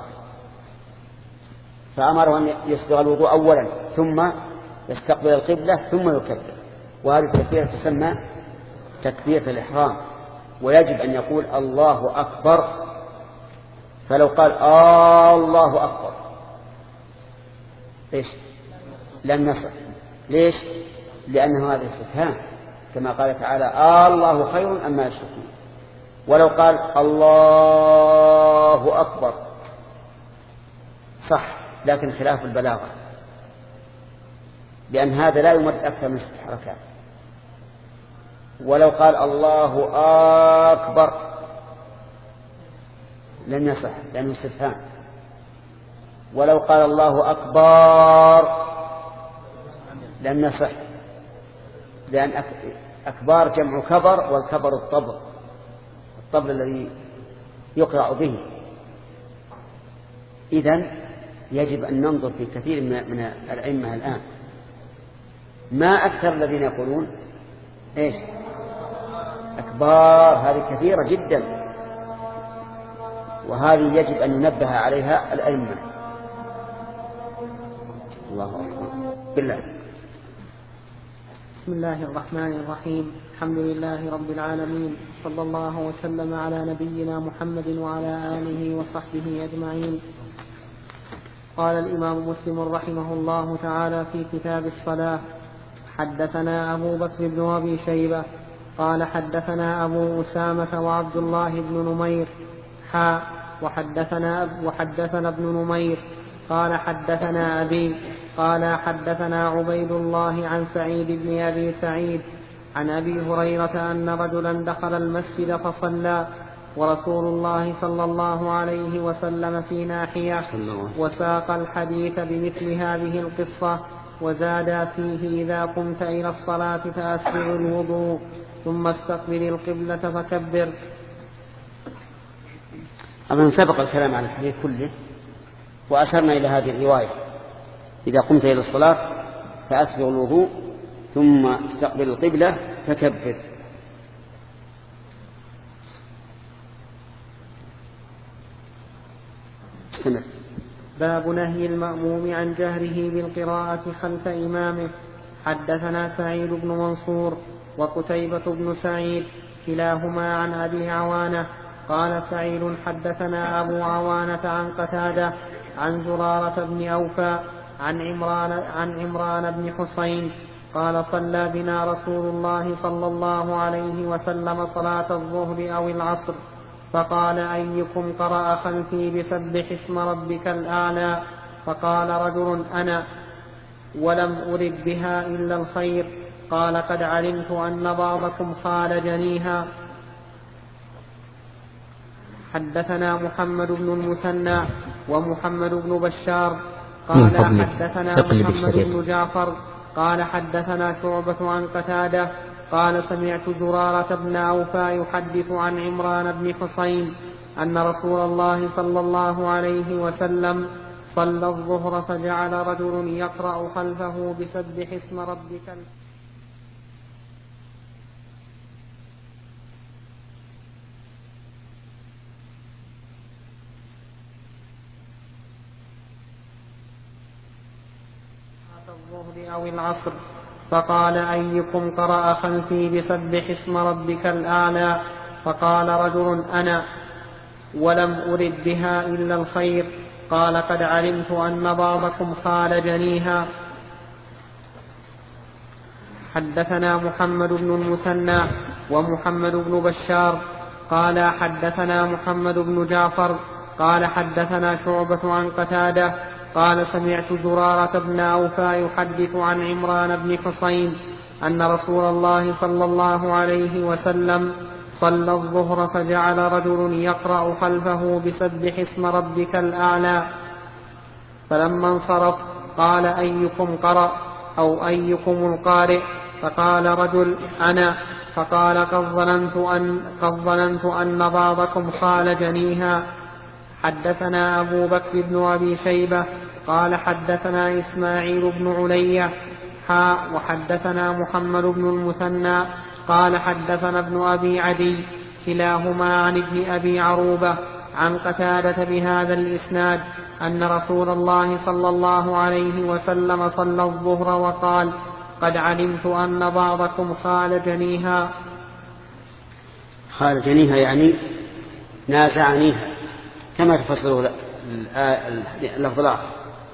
فأمره أن يسبغ الوضوء أولا ثم يستقبل القبلة ثم يكبر. وهذه التكبيرة تسمى تكبيرة الإحرام، ويجب أن يقول الله أكبر. فلو قال الله أكبر إيش؟ لم يصح. ليش؟ لأنه هذا استفهام، كما قال تعالى: الله خير أما يشركون. ولو قال الله أكبر صح، لكن خلاف البلاغة، لأن هذا لا يمد أكثر من 6 حركات. ولو قال الله أكبر لم يصح لأنه استفهام. ولو قال الله أكبر لم يصح، لأن أكبار جمع كبر، والكبر الطبل الذي يقرأ به. إذن يجب أن ننظر في كثير من الأئمة الآن، ما أكثر الذين يقولون إيش؟ أكبار. هذه كثيرة جدا، وهذه يجب أن ينبه عليها الأئمة. الله أكبر. بالله. بسم الله الرحمن الرحيم. الحمد لله رب العالمين، صلى الله وسلم على نبينا محمد وعلى آله وصحبه أجمعين. قال الإمام مسلم رحمه الله تعالى في كتاب الصلاة: حدثنا أبو بكر بن أبي شيبة قال حدثنا أبو أسامة وعبد الله بن نمير وحدثنا ابن نمير قال حدثنا أبي قال حدثنا عبيد الله عن سعيد بن أبي سعيد عن أبي هريرة أن رجلا دخل المسجد فصلى ورسول الله صلى الله عليه وسلم في ناحية، وساق الحديث بمثل هذه القصة، وزاد فيه: إذا قمت إلى الصلاة فأسبغ الوضوء ثم استقبل القبلة فكبر. أظن سبق الكلام عن الحديث كله، وأشرنا إلى هذه الرواية: إذا قمت إلى الصلاة فأسبغ الوضوء ثم استقبل القبلة فكبر. استمر. باب نهي المأموم عن جهره بالقراءة خلف إمامه. حدثنا سعيد بن منصور وقتيبة بن سعيد كلاهما عن أبي عوانة قال سعيد حدثنا أبو عوانة عن قتادة عن زرارة بن أوفى عن عمران بن حسين قال صلى بنا رسول الله صلى الله عليه وسلم صلاة الظهر أو العصر فقال أيكم قرأ خلفي بسبح اسم ربك الأعلى؟ فقال رجل أنا ولم أرد بها إلا الخير. قال قد علمت أن بعضكم خالجنيها. حدثنا محمد بن المثنى ومحمد بن بشار قال حدثنا محمد بن جعفر قال حدثنا شعبة عن قتادة قال سمعت زرارة بن أوفى يحدث عن عمران بن حسين أن رسول الله صلى الله عليه وسلم صلى الظهر فجعل رجل يقرأ خلفه بسبح اسم ربك الظهر أو العصر فقال أيكم قرأ خلفي بسبح اسم ربك الأعلى؟ فقال رجل أنا ولم أرد بها إلا الخير. قال قد علمت أن بعضكم خالجنيها. حدثنا محمد بن المثنى ومحمد بن بشار قال حدثنا محمد بن جعفر قال حدثنا شعبة عن قتادة قال سمعت زرارة بن أوفى يحدث عن عمران بن حسين أن رسول الله صلى الله عليه وسلم صلى الظهر فجعل رجل يقرأ خلفه بسبح اسم ربك الأعلى فلما انصرف قال أيكم قرأ أو أيكم القارئ؟ فقال رجل أنا. فقال قد ظننت أن بعضكم خالجنيها. حدثنا أبو بكر بن أبي شيبة قال حدثنا إسماعيل بن علية وحدثنا محمد بن المثنى قال حدثنا ابن أبي عدي كلاهما عن ابن أبي عروبة عن قتادة بهذا الإسناد أن رسول الله صلى الله عليه وسلم صلى الظهر وقال قد علمت أن بعضكم خالجنيها. خالجنيها يعني نازعنيها كما تفسره اللفظ الآخر.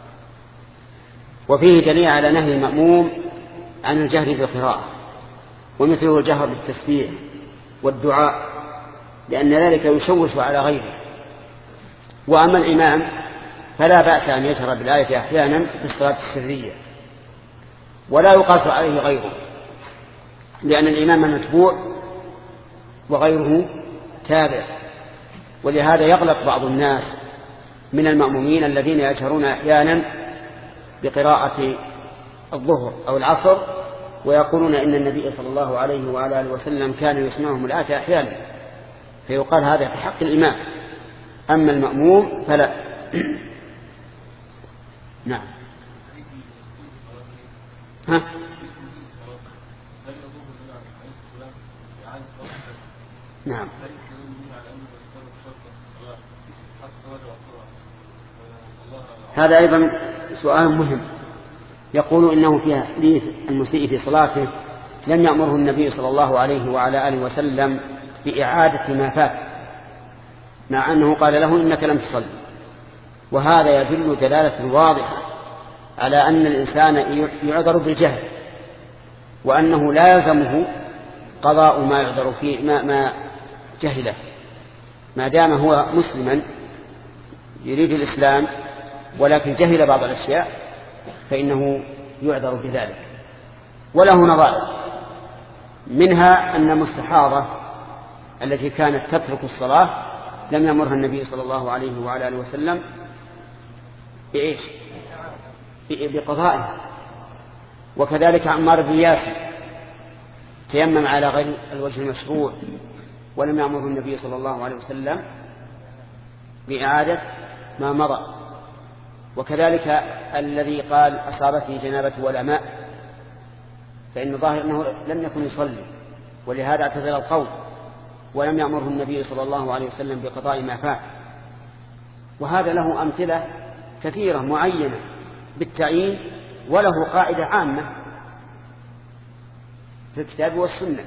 وفيه دليل على نهي المأموم عن الجهر بالقراءة ومثله الجهر بالتسبيح والدعاء لأن ذلك يشوش على غيره. وأما الإمام فلا بأس أن يجهر بالآية أحيانا في الصلاة السرية ولا يقاس عليه غيره لأن الإمام متبوع وغيره تابع. ولهذا يغلط بعض الناس من المأمومين الذين يجهرون أحيانا بقراءة الظهر أو العصر ويقولون إن النبي صلى الله عليه وآله وسلم كان يسمعهم الآية أحيانا فيقال هذا في حق الإمام. أما المأموم فلا. نعم. نعم. هذا أيضا سؤال مهم. يقول إنه في حديث المسيء في صلاته لم يأمره النبي صلى الله عليه وعلى آله وسلم بإعادة ما فات مع أنه قال له إنك لم تصل. وهذا يدل دلالة واضحة على أن الإنسان يعذر بالجهل وأنه لا يلزمه قضاء ما يعذر فيه ما جهله ما دام هو مسلما يريد الإسلام ولكن جهل بعض الأشياء فإنه يعذر بذلك. وله نظائر منها أن المستحاضة التي كانت تترك الصلاة لم يأمرها النبي صلى الله عليه وعلى آله وسلم بإيش؟ بقضائها. وكذلك عمار بن ياسر تيمم على غير الوجه المشروع ولم يأمره النبي صلى الله عليه وسلم بإعادة ما مضى. وكذلك الذي قال أصابته جنابة ولا ماء فإن ظاهر أنه لم يكن يصلي ولهذا اعتزل القول ولم يأمره النبي صلى الله عليه وسلم بقضاء ما فات. وهذا له أمثلة كثيرة معينة بالتعيين، وله قاعدة عامة في الكتاب والسنة: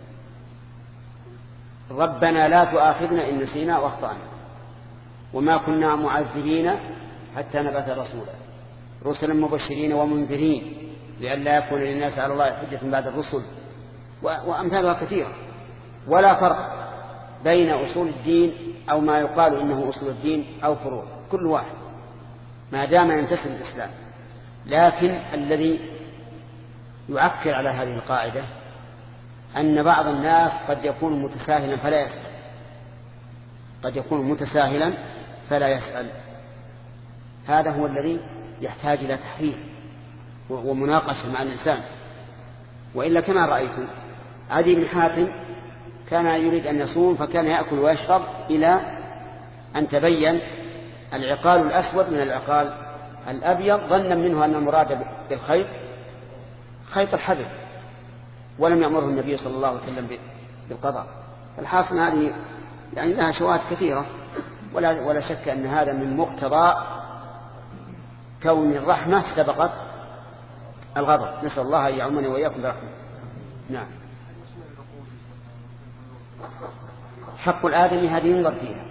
ربنا لا تؤاخذنا إن نسينا وأخطأنا، وما كنا معذبين حتى نبعث رسولا، رسلا مبشرين ومنذرين لئلا يكون للناس على الله حجة بعد الرسل، وأمثالها كثيرة. ولا فرق بين أصول الدين أو ما يقال إنه أصول الدين أو فروع، كل واحد ما دام ينتسب الإسلام. لكن الذي يؤكد على هذه القاعدة أن بعض الناس قد يكون متساهلا فلا يسأل، قد يكون متساهلا فلا يسأل. هذا هو الذي يحتاج إلى تحرير ومناقشة مع الإنسان. وإلا كما رأيتم عدي بن حاتم كان يريد أن يصوم، فكان يأكل ويشرب إلى أن تبين العقال الأسود من العقال الأبيض، ظنا منه أن المراد بالخيط خيط الحبل، ولم يأمره النبي صلى الله عليه وسلم بالقضاء. الحاصل هذه يعني لها شواهد كثيرة، ولا شك أن هذا من مقتضى كون الرحمة سبقت الغضب. نسأل الله أن يعمنا وإياكم برحمة. نعم. حق الآدمي هذه ينظر فيها،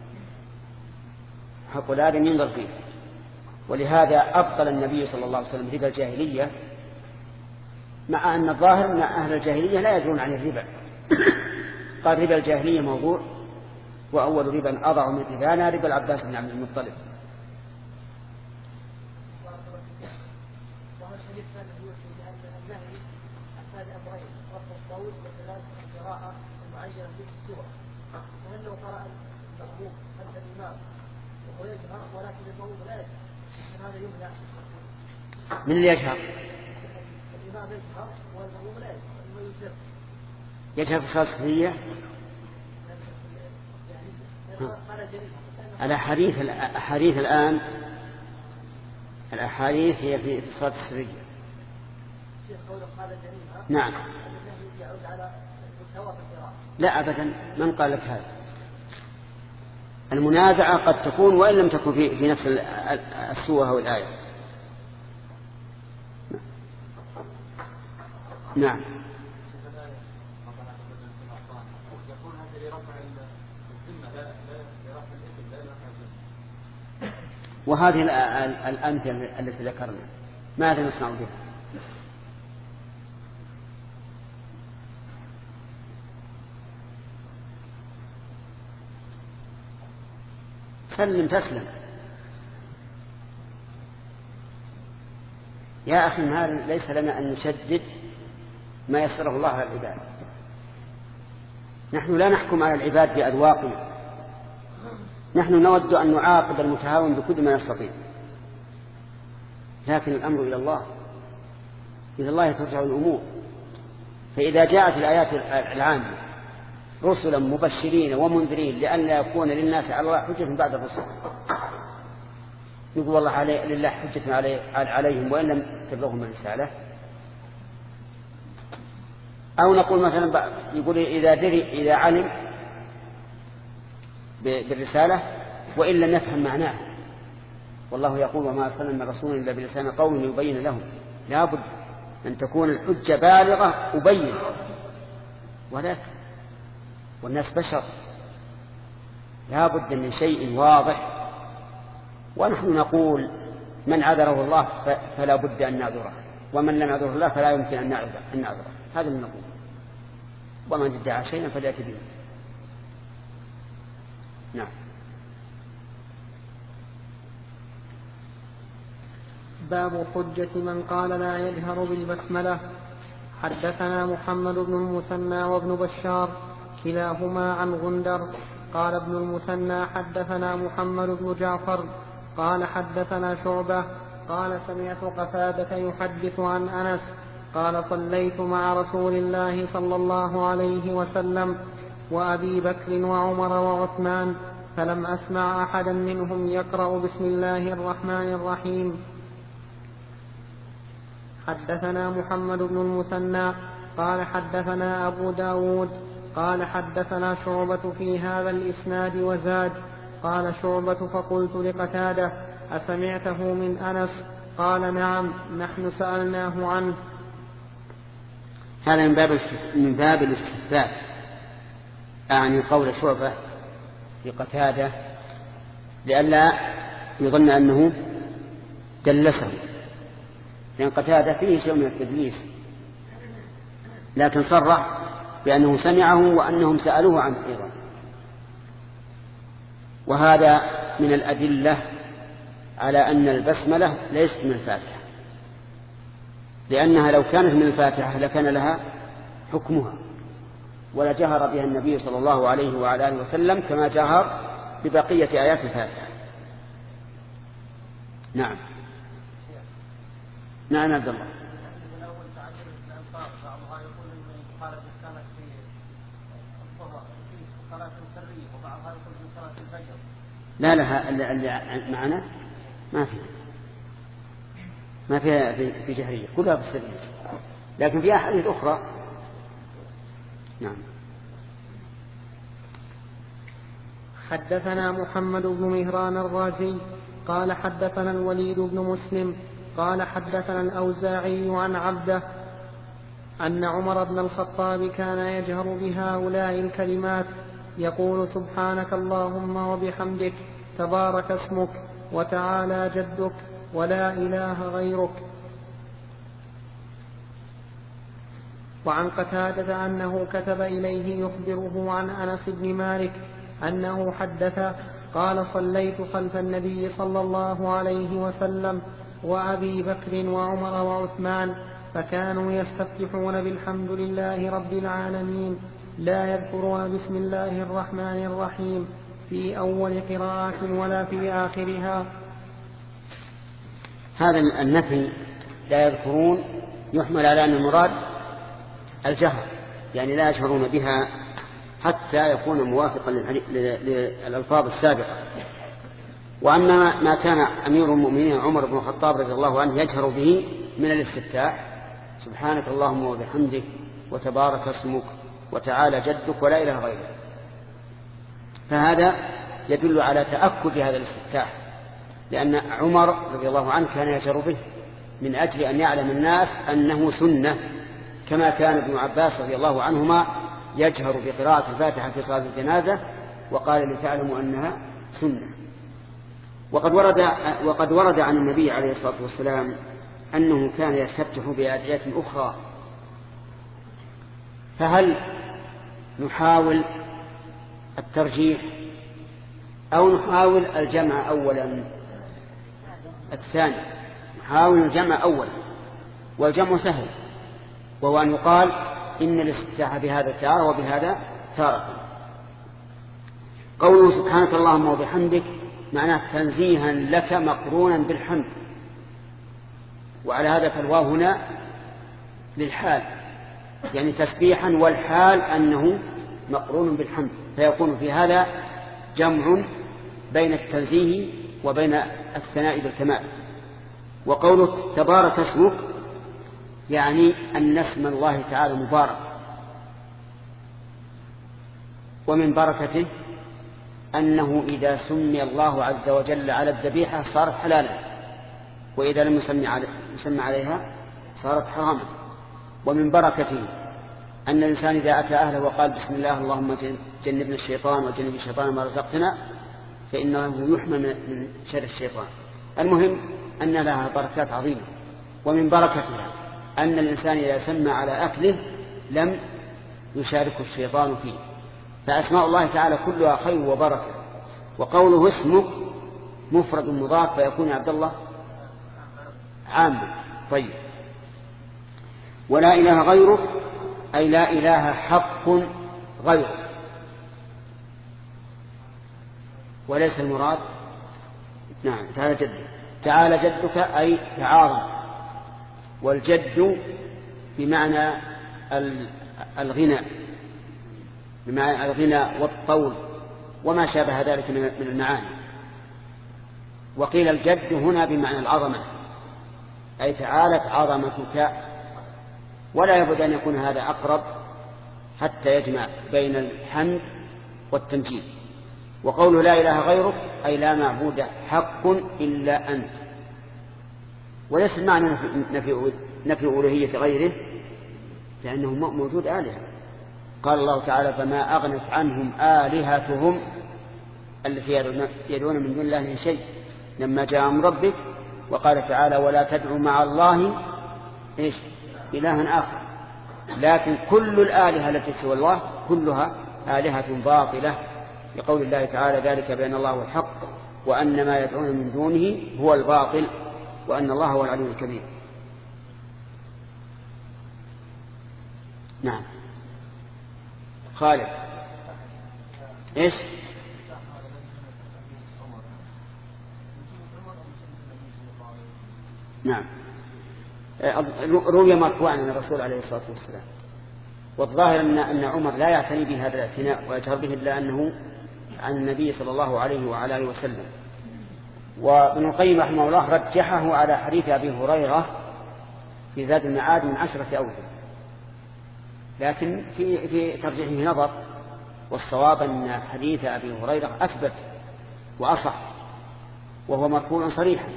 حق الآدمي ينظر فيها، ولهذا أبطل النبي صلى الله عليه وسلم ربا الجاهلية، مع أن الظاهر أن أهل الجاهلية لا يدرون عن الربا. قال ربا الجاهلية موضوع، وأول ربا أضع من ربانا ربا العباس بن عبد المطلب. من اللي يجهر؟ يجهر في الصلاة السرية. الأحاديث الآن الأحاديث هي في الصلاة السرية. نعم. لا أبدا، من قال لك هذا؟ المنازعة قد تكون وإن لم تكن في نفس السورة أو الآية. نعم. وهذه الأمثلة التي ذكرنا ماذا نصنع بها؟ سلم تسلم يا أخي. هذا ليس لنا أن نشدد ما يسره الله على العباد. نحن لا نحكم على العباد بأذواقنا، نحن نود أن نعاقب المتهاون بكل ما نستطيع، لكن الأمر إلى الله، إلى الله ترجع الأمور. فإذا جاءت الآيات العامة رسلا مبشرين ومنذرين لئلا يكون للناس على الله حجة بعد الرسل، يقول والله لله حجة عليهم وإن لم تبلغهم الرسالة. أو نقول مثلا يقول إذا علم بالرسالة وإن لم يفهم معناه، والله يقول وما أرسلنا من رسول إلا بلسان قوم يبين لهم. لا بد أن تكون الحجة بالغة أبين، ولكن والناس بشر، لا بد من شيء واضح. ونحن نقول من عذره الله فلا بد أن نعذره، ومن لم يعذره الله فلا يمكن أن نعذره. هذا اللي نقول. ومن ادعى شيئا فليأتي به. نعم. باب حجة من قال لا يجهر بالبسملة. حدثنا محمد بن المثنى وابن بشار كلاهما عن غندر قال ابن المثنى حدثنا محمد بن جعفر قال حدثنا شعبة قال سمعت قتادة يحدث عن أنس قال صليت مع رسول الله صلى الله عليه وسلم وأبي بكر وعمر وعثمان فلم أسمع أحدا منهم يقرأ بسم الله الرحمن الرحيم. حدثنا محمد بن المثنى قال حدثنا أبو داود قال حدثنا شعبة في هذا الإسناد وزاد. قال شعبة فقلت لقتادة أسمعته من أنس؟ قال نعم، نحن سألناه عنه. هذا من باب الاستثبات، أعني قول شعبة في قتادة لئلا يظن أنه دلسه، لأن قتادة فيه شيء من التدليس، لكن صرح بأنه سمعه وأنهم سألوه عنه أيضا. وهذا من الأدلة على أن البسملة ليست من الفاتحة، لأنها لو كانت من الفاتحة لكان لها حكمها، ولا جهر بها النبي صلى الله عليه وعلى آله وسلم كما جهر ببقية آيات الفاتحة. نعم. نعم عبد الله. لا اللي معنا ما فيها في جهرية، كلها في السرية، لكن فيها أحاديث أخرى. نعم. حدثنا محمد بن مهران الرازي قال حدثنا الوليد بن مسلم قال حدثنا الأوزاعي عن عبده أن عمر بن الخطاب كان يجهر بهؤلاء الكلمات يقول سبحانك اللهم وبحمدك تبارك اسمك وتعالى جدك ولا إله غيرك. وعن قتادة أنه كتب إليه يخبره عن أنس بن مالك أنه حدث قال صليت خلف النبي صلى الله عليه وسلم وأبي بكر وعمر وعثمان فكانوا يستفتحون بالحمد لله رب العالمين لا يذكرون بسم الله الرحمن الرحيم في أول قراءة ولا في آخرها. هذا النفي لا يذكرون يحمل على أن المراد الجهر، يعني لا يشعرون بها حتى يكون موافقا للألفاظ السابقة. وأما ما كان أمير المؤمنين عمر بن الخطاب رضي الله عنه يجهر به من الاستفتاح سبحانك اللهم وبحمدك وتبارك اسمك وتعالى جدك ولا إله غيرك، فهذا يدل على تأكد هذا الاستفتاح، لأن عمر رضي الله عنه كان يجهر به من أجل أن يعلم الناس أنه سنة، كما كان ابن عباس رضي الله عنهما يجهر بقراءة الفاتحة في صلاة الجنازة وقال لتعلموا أنها سنة. وقد ورد عن النبي عليه الصلاة والسلام أنه كان يستفتح بأدعية أخرى، فهل نحاول الترجيح أو نحاول الجمع أولا؟ الثاني، نحاول الجمع أولا، والجمع سهل، وهو أن يقال إن الاستفتاح بهذا تارة وبهذا تارة. قوله سبحانك اللهم وبحمدك معناه تنزيها لك مقرونا بالحمد، وعلى هذا فالواو هنا للحال، يعني تسبيحا والحال أنه مقرون بالحمد، فيكون في هذا جمع بين التنزيه وبين الثناء بالكمال. وقوله تبارك اسمك يعني أن اسم الله تعالى مبارك، ومن بركته أنه إذا سمي الله عز وجل على الذبيحة صارت حلالا، وإذا لم يسمى عليها صارت حراما. ومن بركته أن الإنسان إذا أتى أهله وقال بسم الله اللهم جنبنا الشيطان وجنب الشيطان ما رزقتنا فإنه يحمى من شر الشيطان. المهم أن لها بركات عظيمة. ومن بركتها أن الإنسان إذا سمى على أكله لم يشاركه الشيطان فيه، فأسماء الله تعالى كلها خير وبركة. وقوله اسمك مفرد مضاف فيكون عبد الله عاما. طيب، ولا إله غيرك أي لا إله حق غيره، وليس المراد نعم تعالى جدك أي تعاظم، والجد بمعنى الغنى، بمعنى الغنى والطول وما شابه ذلك من المعاني. وقيل الجد هنا بمعنى العظمة، أي تعالت عظمتك، ولا يبد أن يكون هذا أقرب حتى يجمع بين الحمد والتمجيد. وقوله لا إله غيرك أي لا معبود حق إلا أنت، وليس المعنى نفي ألوهية غيره، لأنه موجود آلهة. قال الله تعالى فما أغنت عنهم آلهتهم التي يدعون من دون الله من شيء لما جاءهم ربك. وقال تعالى ولا تدعوا مع الله إلها آخر. لكن كل الآلهة التي سوى الله كلها آلهة باطلة، لقول الله تعالى ذلك بأن الله هو الحق وأن ما يدعون من دونه هو الباطل وأن الله هو العلي الكبير. نعم. خالد إيش؟ نعم. روي مرفوعا عن الرسول عليه الصلاة والسلام، والظاهر أن عمر لا يعتني بهذا الاعتناء ويجهر به إلا أنه عن النبي صلى الله عليه وعلى آله وسلم. وابن القيم رحمه الله رجحه على حديث أبي هريرة في زاد المعاد من 10 أوجه، لكن في ترجيحه نظر، والصواب أن حديث أبي هريرة أثبت وأصح وهو مرفوع صريحا،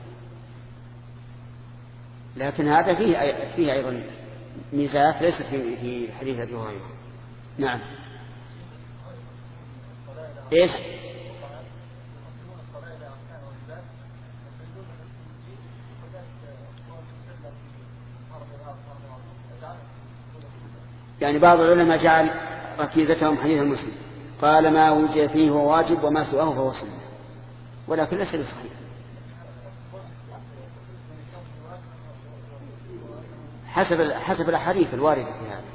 لكن هذا فيه أيضا ميزات ليست في حديث أبي هريرة. نعم. إيش؟ يعني بعض العلماء جعل ركيزتهم حديث المسلم، قال ما وجد فيه هو واجب وما سواه فهو سنة، ولكن ليس بصحيح. حسب الأحاديث الواردة في هذا.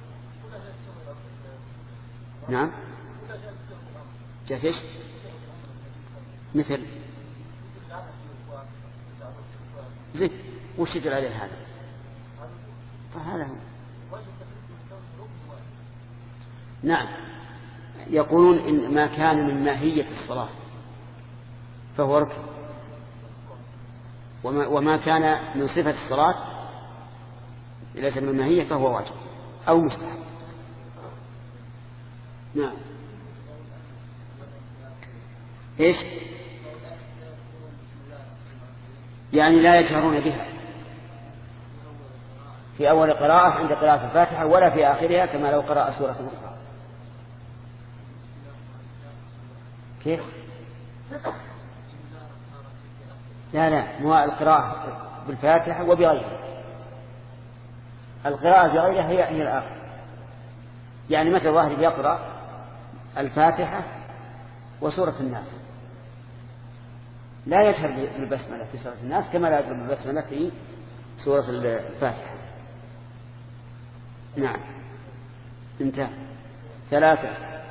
نعم. جاءت مثل زد وش يدل عليه هذا؟ فهذا هو. نعم. يقولون إن ما كان من ماهية الصلاة فهو ركن، وما كان من صفة الصلاة ليس من ماهية فهو واجب أو مستحب. نعم. إيش؟ يعني لا يجهرون بها في أول قراءة عند قراءة الفاتحة ولا في آخرها كما لو قرأ سورة أخرى. كيف؟ لا مو القراءة بالفاتحة وبغيرها، القراءة بغيرها هي الآخر. يعني مثل واحد يقرأ الفاتحة وسورة الناس لا يجهر بالبسملة في سورة الناس كما لا يجهر بالبسملة في سورة الفاتحة. نعم. انتهى. 3.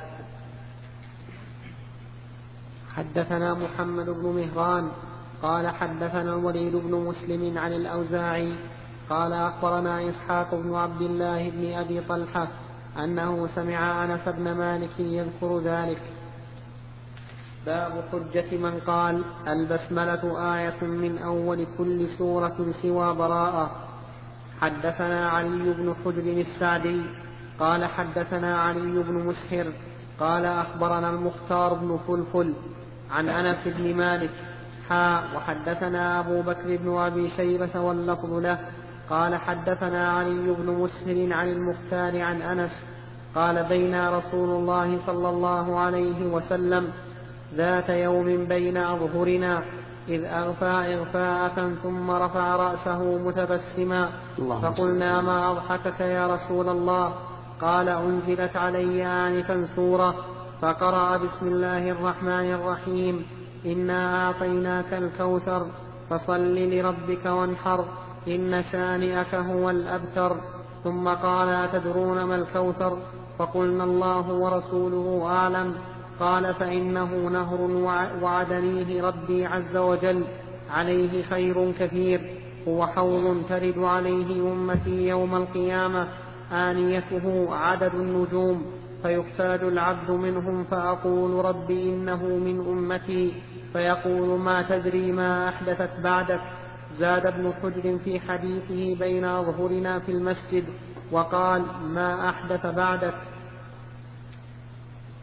حدثنا محمد بن مهران قال حدثنا الوليد بن مسلم عن الأوزاعي قال أخبرنا إسحاق بن عبد الله بن أبي طلحة أنه سمع أنس بن مالك يذكر ذلك. باب حجة من قال البسملة آية من أول كل سورة سوى براءة. حدثنا علي بن حجر السعدي قال حدثنا علي بن مسهر قال أخبرنا المختار بن فلفل عن أنس بن مالك وحدثنا أبو بكر بن أبي شيبة واللفظ له قال حدثنا علي بن مسهر عن المختار عن أنس قال بينا رسول الله صلى الله عليه وسلم ذات يوم بين أظهرنا إذ أغفى إغفاءة ثم رفع رأسه متبسما فقلنا ما أضحكك يا رسول الله؟ قال أنزلت علي آنفا سورة فقرأ بسم الله الرحمن الرحيم إنا أعطيناك الكوثر فصل لربك وانحر إن شانئك هو الأبتر. ثم قال أتدرون ما الكوثر؟ فقلنا الله ورسوله أعلم. قال فإنه نهر وعدنيه ربي عز وجل عليه خير كثير هو حوض ترد عليه أمتي يوم القيامة آنيته عدد النجوم فيقتاد العبد منهم فأقول ربي إنه من أمتي فيقول ما تدري ما أحدثت بعدك. زاد ابن حجر في حديثه بين أظهرنا في المسجد وقال ما أحدث بعدك.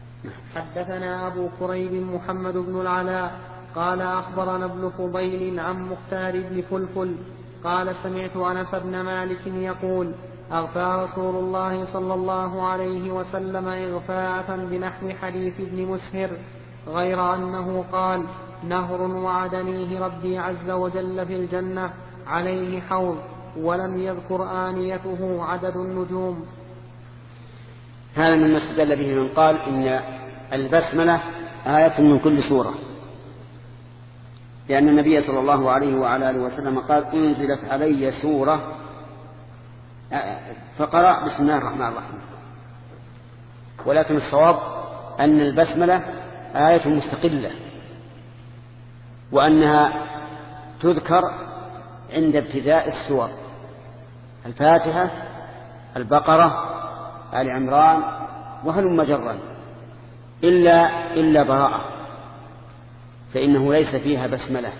حدثنا أبو كريب محمد بن العلاء قال أخبرنا ابن فضيل عن مختار بن فلفل قال سمعت أنس بن مالك يقول أغفى رسول الله صلى الله عليه وسلم إغفاءة بنحو حديث ابن مسهر غير أنه قال نهر وعدنيه ربي عز وجل في الجنة عليه حوض ولم يذكر آنيته عدد النجوم. هذا مما استدل به من قال إن البسملة آية من كل سورة، لأن النبي صلى الله عليه وعلى آله وسلم قال أنزلت علي سورة فقرأ بسم الله الرحمن الرحيم، ولكن الصواب أن البسملة آية مستقلة، وأنها تذكر عند ابتداء السور: الفاتحة، البقرة، آل عمران، وهلم جرا، إلا براءة، فإنه ليس فيها بسملة.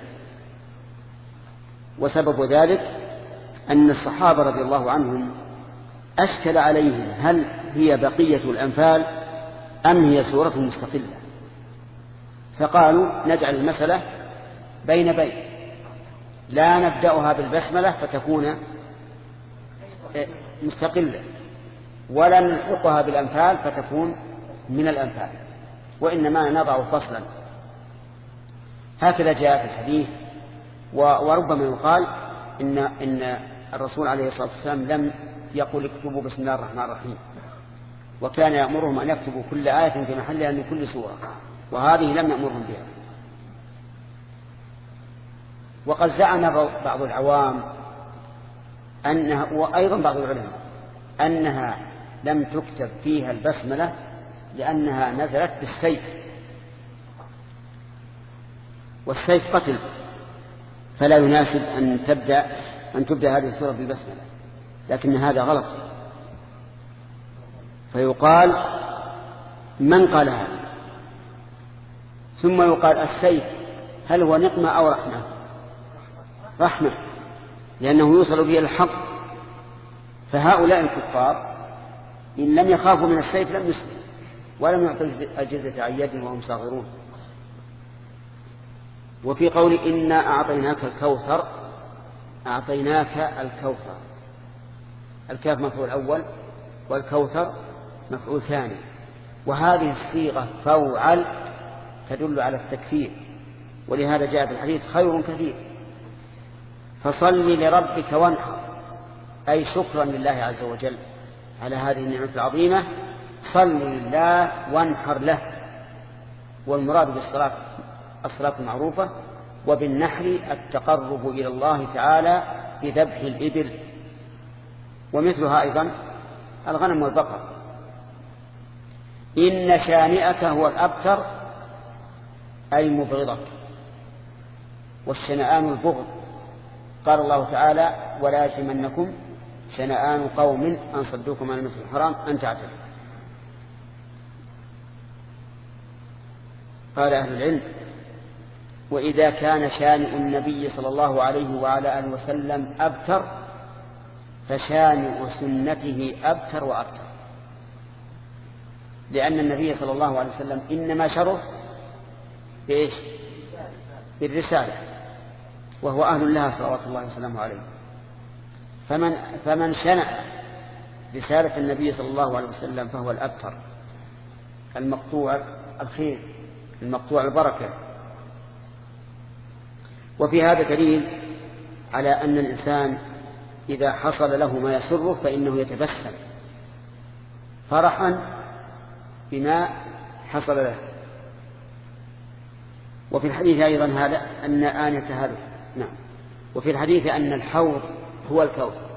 وسبب ذلك أن الصحابة رضي الله عنهم أشكل عليهم هل هي بقية الأنفال أم هي سورة مستقلة، فقالوا نجعل المسألة بين بين، لا نبدأها بالبسملة فتكون مستقلة، ولا نلحقها بالأنفال فتكون من الأنفال، وإنما نضع فصلا. هكذا جاء في الحديث. وربما يقال إن الرسول عليه الصلاة والسلام لم يقول اكتبوا بسم الله الرحمن الرحيم، وكان يأمرهم أن يكتبوا كل آية في محلها من كل سورة، وهذه لم يأمرهم بها. وقد زعم بعض العوام أنها، وأيضا بعض العلماء، أنها لم تكتب فيها البسملة لأنها نزلت بالسيف، والسيف قتل، فلا يناسب أن تبدأ هذه السورة بالبسملة، لكن هذا غلط. فيقال من قالها، ثم يقال السيف هل هو نقمة أو رحمة؟ رحمة، لأنه يوصل به الحق. فهؤلاء الكفار إن لم يخافوا من السيف لم يسلموا ولم يعطوا الجزية عن يد وهم صاغرون. وفي قول إنا أعطيناك الكوثر، أعطيناك الكوثر، الكاف مفعول أول والكوثر مفعول ثاني، وهذه الصيغة فوعل تدل على التكثير، ولهذا جاء في الحديث خير كثير. فصل لربك وانحر، أي شكرا لله عز وجل على هذه النعمة العظيمة، صل لله وانحر له. والمراد بالصلاة الصلاة المعروفة، وبالنحر التقرب إلى الله تعالى بذبح الإبل، ومثلها أيضا الغنم والبقر. إن شانئك هو الأبتر أي مبغضك، والشنآن البغض. قال الله تعالى ولا يجرمنكم شنآن قوم أن صدوكم عن المسجد الحرام أن تعتدوا. قال أهل العلم وإذا كان شانئ النبي صلى الله عليه وعلى آله وسلم أبتر فشانئ سنته أبتر وأبتر، لأن النبي صلى الله عليه وسلم إنما شرف بإيش؟ بالرسالة، وهو أهل لها صلوات الله وسلامه عليه. فمن شنأ رسالة النبي صلى الله عليه وسلم فهو الأبتر، المقطوع الخير، المقطوع البركة. وفي هذا دليل على أن الإنسان إذا حصل له ما يسره فإنه يتبسم فرحا بما حصل له. وفي الحديث أيضا هذا أن آنية هذا نعم. وفي الحديث أن الحوض هو الكوثر،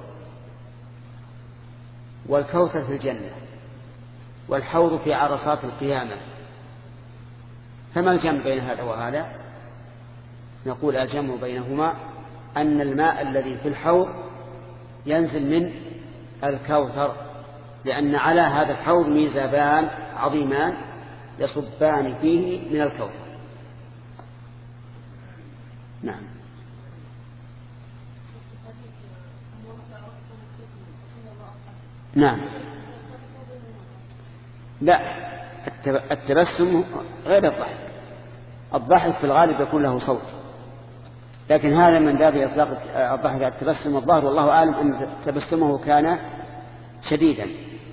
والكوثر في الجنة، والحوض في عرصات القيامة. فما الجمع بين هذا وهذا؟ نقول الجمع بينهما أن الماء الذي في الحوض ينزل من الكوثر، لأن على هذا الحوض ميزابان عظيمان يصبان فيه من الكوثر. نعم. نعم. لا، التبسم غير الضحك. الضحك في الغالب يكون له صوت، لكن هذا من باب إطلاق الضحك على التبسم. الظاهر والله أعلم أن تبسمه كان شديدا.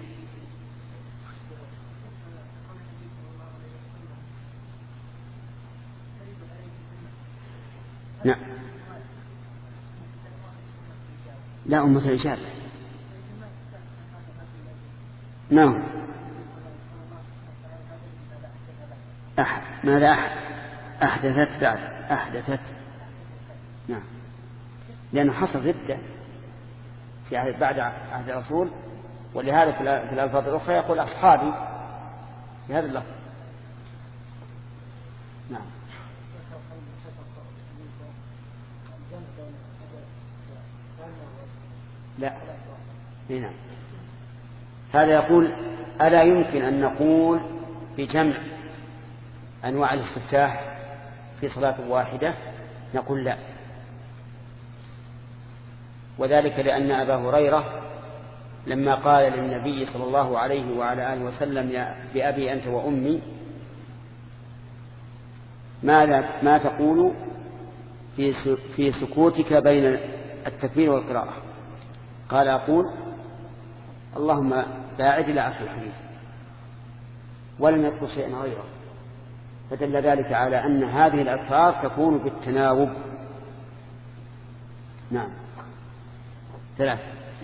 نعم. لا أمة الإجابة. نعم. ماذا أحدثت بعد أحدثت؟ نعم، لأنه حصل ردة في بعد عهد الرسول، ولهذا في الألفاظ الأخرى يقول أصحابي في هذا اللفظ. نعم. لا. نعم. هذا يقول ألا يمكن أن نقول بجمع أنواع الاستفتاح في صلاة واحدة؟ نقول لا، وذلك لأن أبا هريرة لما قال للنبي صلى الله عليه وعلى آله وسلم يا بأبي أنت وأمي ما تقول في سكوتك بين التكبير والقراءة؟ قال أقول اللهم باعد إلى آخر الحديث، ولم يذكر شيئا غيره، فدل ذلك على أن هذه الأذكار تكون بالتناوب. نعم. 3.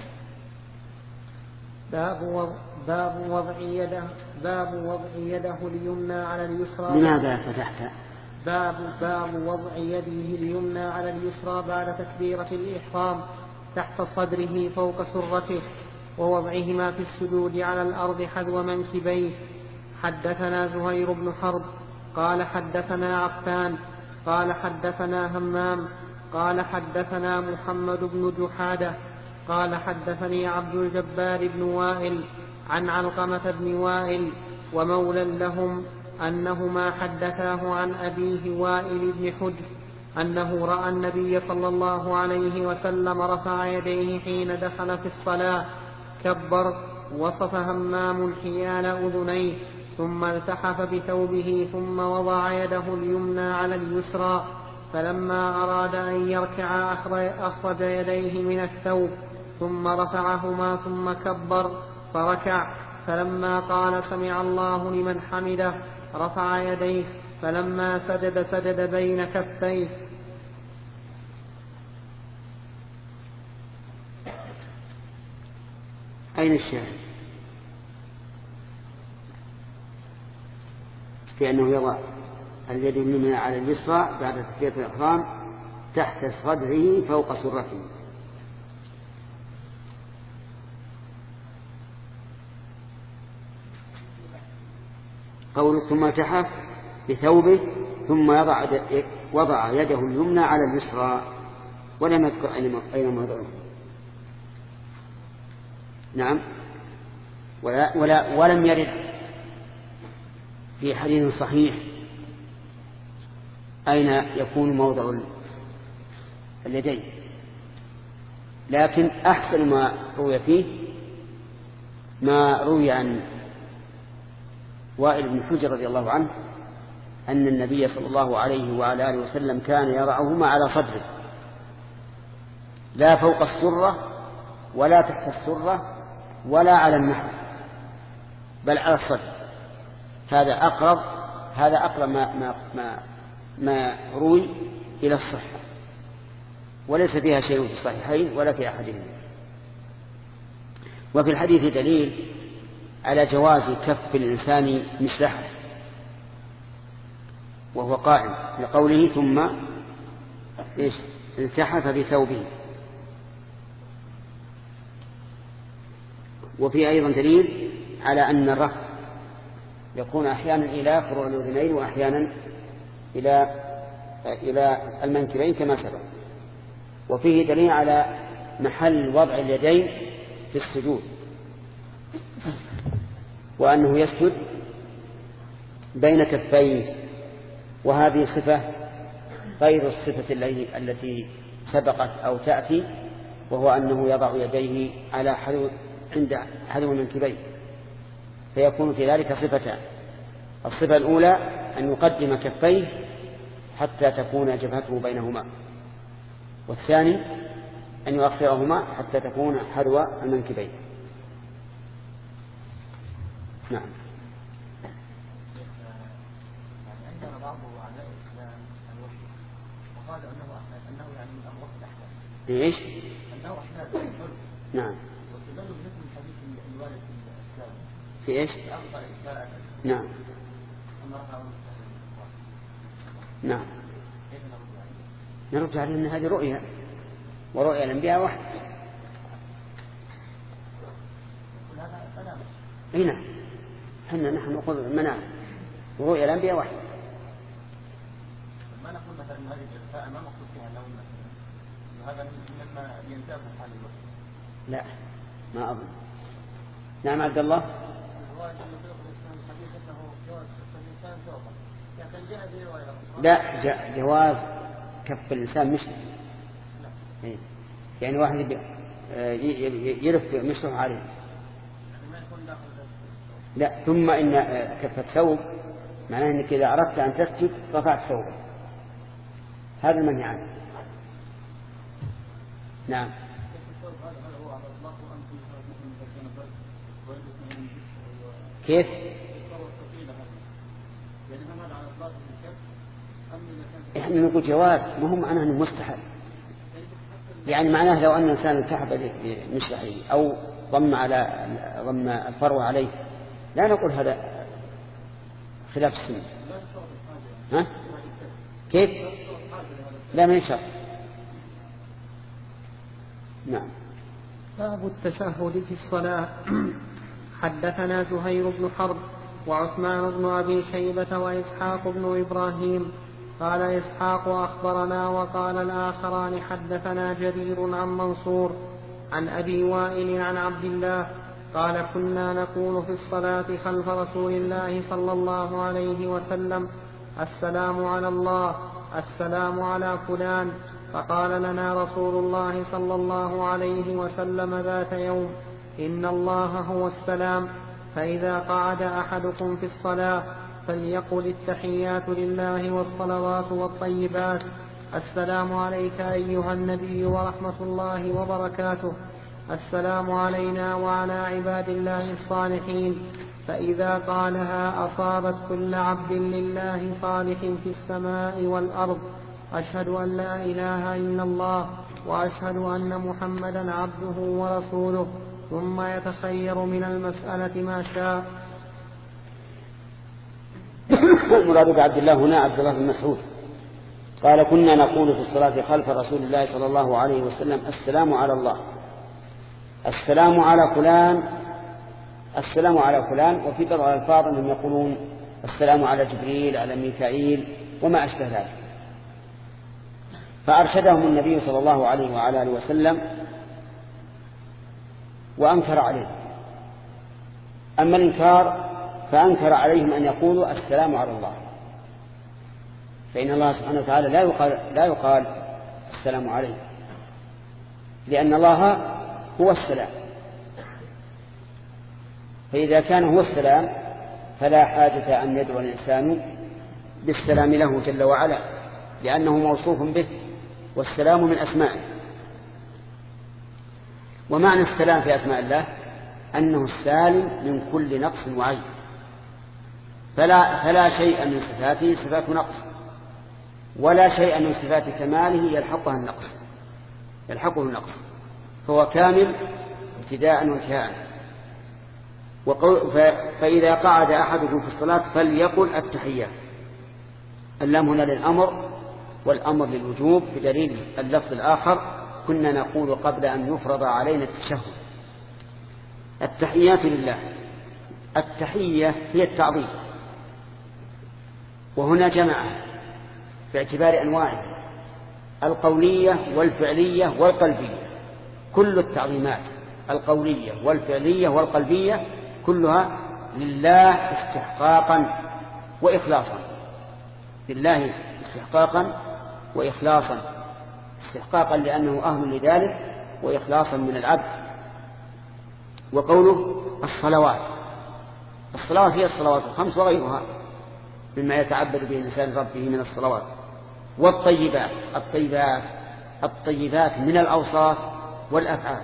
باب وضع يده اليمنى على اليسرى. لماذا فتحت؟ باب وضع يده اليمنى على اليسرى بعد تكبيرة الإحرام تحت صدره فوق سرته، ووضعهما في السجود على الأرض حذو منكبيه. حدثنا زهير بن حرب قال حدثنا عفان قال حدثنا همام قال حدثنا محمد بن جحادة قال حدثني عبد الجبار بن وائل عن علقمة بن وائل ومولى لهم أنهما حدثاه عن أبيه وائل بن حجر أنه رأى النبي صلى الله عليه وسلم رفع يديه حين دخل في الصلاة كبر، وصف همام حيال أذنيه، ثم التحف بثوبه ثم وضع يده اليمنى على اليسرى، فلما أراد أن يركع أخرج يديه من الثوب ثم رفعهما ثم كبر فركع، فلما قال سمع الله لمن حمده رفع يديه، فلما سجد بين كفيه. أين الشاهد؟ في أنه يضع اليد اليمنى على اليسرى بعد تكبيرة الإحرام تحت صدره فوق سرته. قوله ثم التحف بثوبه ثم وضع يده اليمنى على اليسرى، ولم يذكر أين موضعه. نعم. ولم يرد في حديث صحيح أين يكون موضع اليدين، لكن أحسن ما روي فيه ما روي عن وائل بن حجر رضي الله عنه أن النبي صلى الله عليه وعلى آله وسلم كان يضعهما على صدره، لا فوق السرة ولا تحت السرة ولا على النحر، بل على الصدر. هذا أقرب ما روي إلى الصحة، وليس فيها شيء في الصحيحين ولا في أحدهما. وفي الحديث دليل على جواز كف الإنسان مثله وهو قائم، لقوله ثم التحف بثوبه. وفي أيضا دليل على أن الرفع يكون أحيانا إلى فروع الأذنين وأحيانا إلى المنكبين كما سبق. وفيه دليل على محل وضع اليدين في السجود، وأنه يسجد بين كفيه، وهذه صفة غير الصفة التي سبقت أو تأتي، وهو أنه يضع يديه على عند حذو المنكبين، فيكون في ذلك صفتان: الصفة الأولى أن يقدم كفيه حتى تكون جبهته بينهما، والثاني أن يؤخرهما حتى تكون حذو المنكبين. نعم. عندنا بعض أعداء الإسلام الوحي وقال أنه يعني من أمر الأحداث. إيش؟ أنه أحداث. نعم. واستدلوا بنفس الحديث الوارد في الإسلام. في إيش؟ نعم. نعم. نرد عليه أن هذه رؤيا، ورؤيا الأنبياء واحد. هنا نحن نقول منام، ورؤيا الأنبياء واحد. ما نقول مثلا هذه الجلساء ما مقصود فيها أنه هذا مما ينتهي من حال الوقت. لا ما أظن. نعم عبد الله. لا جواز كف الإنسان مشرف، يعني واحد يلف مشرف عليه. لا، ثم إن كف الثوب معناه أنك إذا أردت أن تسجد رفعت ثوبك، هذا المنهي عنه. نعم. كيف؟ احنا نقول جواز، ما هو معناه انه مستحب. يعني معناه لو ان الانسان التحب بمشرحه او ضم الفرو عليه لا نقول هذا خلاف السنة. ها؟ كيف؟ لا من شرط. نعم. باب التشهد في الصلاة. حدثنا زهير بن حرب وعثمان بن أبي شيبة وإسحاق بن إبراهيم. قال إسحاق أخبرنا وقال الآخران حدثنا جرير عن منصور عن أبي وائل عن عبد الله قال كنا نقول في الصلاة خلف رسول الله صلى الله عليه وسلم السلام على الله السلام على فلان، فقال لنا رسول الله صلى الله عليه وسلم ذات يوم إن الله هو السلام، فإذا قعد أحدكم في الصلاة فليقل التحيات لله والصلوات والطيبات السلام عليك أيها النبي ورحمة الله وبركاته، السلام علينا وعلى عباد الله الصالحين، فإذا قالها أصابت كل عبد لله صالح في السماء والأرض، أشهد أن لا إله إلا الله وأشهد أن محمدا عبده ورسوله، ثم يتخير من المسألة ما شاء. المراد بعبد الله هنا عبد الله بن مسعود قال كنا نقول في الصلاة خلف رسول الله صلى الله عليه وسلم السلام على الله السلام على فلان السلام على فلان، وفي بعض الألفاظ أنهم يقولون السلام على جبريل على ميكائيل وما أشبه ذلك. فأرشدهم النبي صلى الله عليه وعلى آله وسلم وأنكر عليهم. أما الإنكار فأنكر عليهم أن يقولوا السلام على الله، فإن الله سبحانه وتعالى لا يقال السلام عليه، لأن الله هو السلام، فإذا كان هو السلام فلا حاجة أن يدعو الإنسان بالسلام له جل وعلا، لأنه موصوف به، والسلام من أسمائه. ومعنى السلام في أسماء الله أنه السالم من كل نقص وعيب، فلا شيء من صفاته صفات نقص، ولا شيء من صفات كماله يلحقه النقص، فهو كامل ابتداء وانتهاء. فإذا قعد أحدكم في الصلاة فليقل التحيات. اللام هنا للأمر والأمر للوجوب بدليل اللفظ الآخر كنا نقول قبل أن يفرض علينا التشهد التحيات لله. التحية هي التعظيم، وهنا جمع باعتبار أنواعه القولية والفعلية والقلبية. كل التعظيمات القولية والفعلية والقلبية كلها لله استحقاقا وإخلاصا، لله استحقاقا وإخلاصا، استحقاقا لأنه أهل لذلك، وإخلاصا من العبد. وقوله الصلوات هي الصلوات الخمس وغيرها، مما يتعبد به الإنسان ربه من الصلوات. الطيبات من الأوصاف والأفعال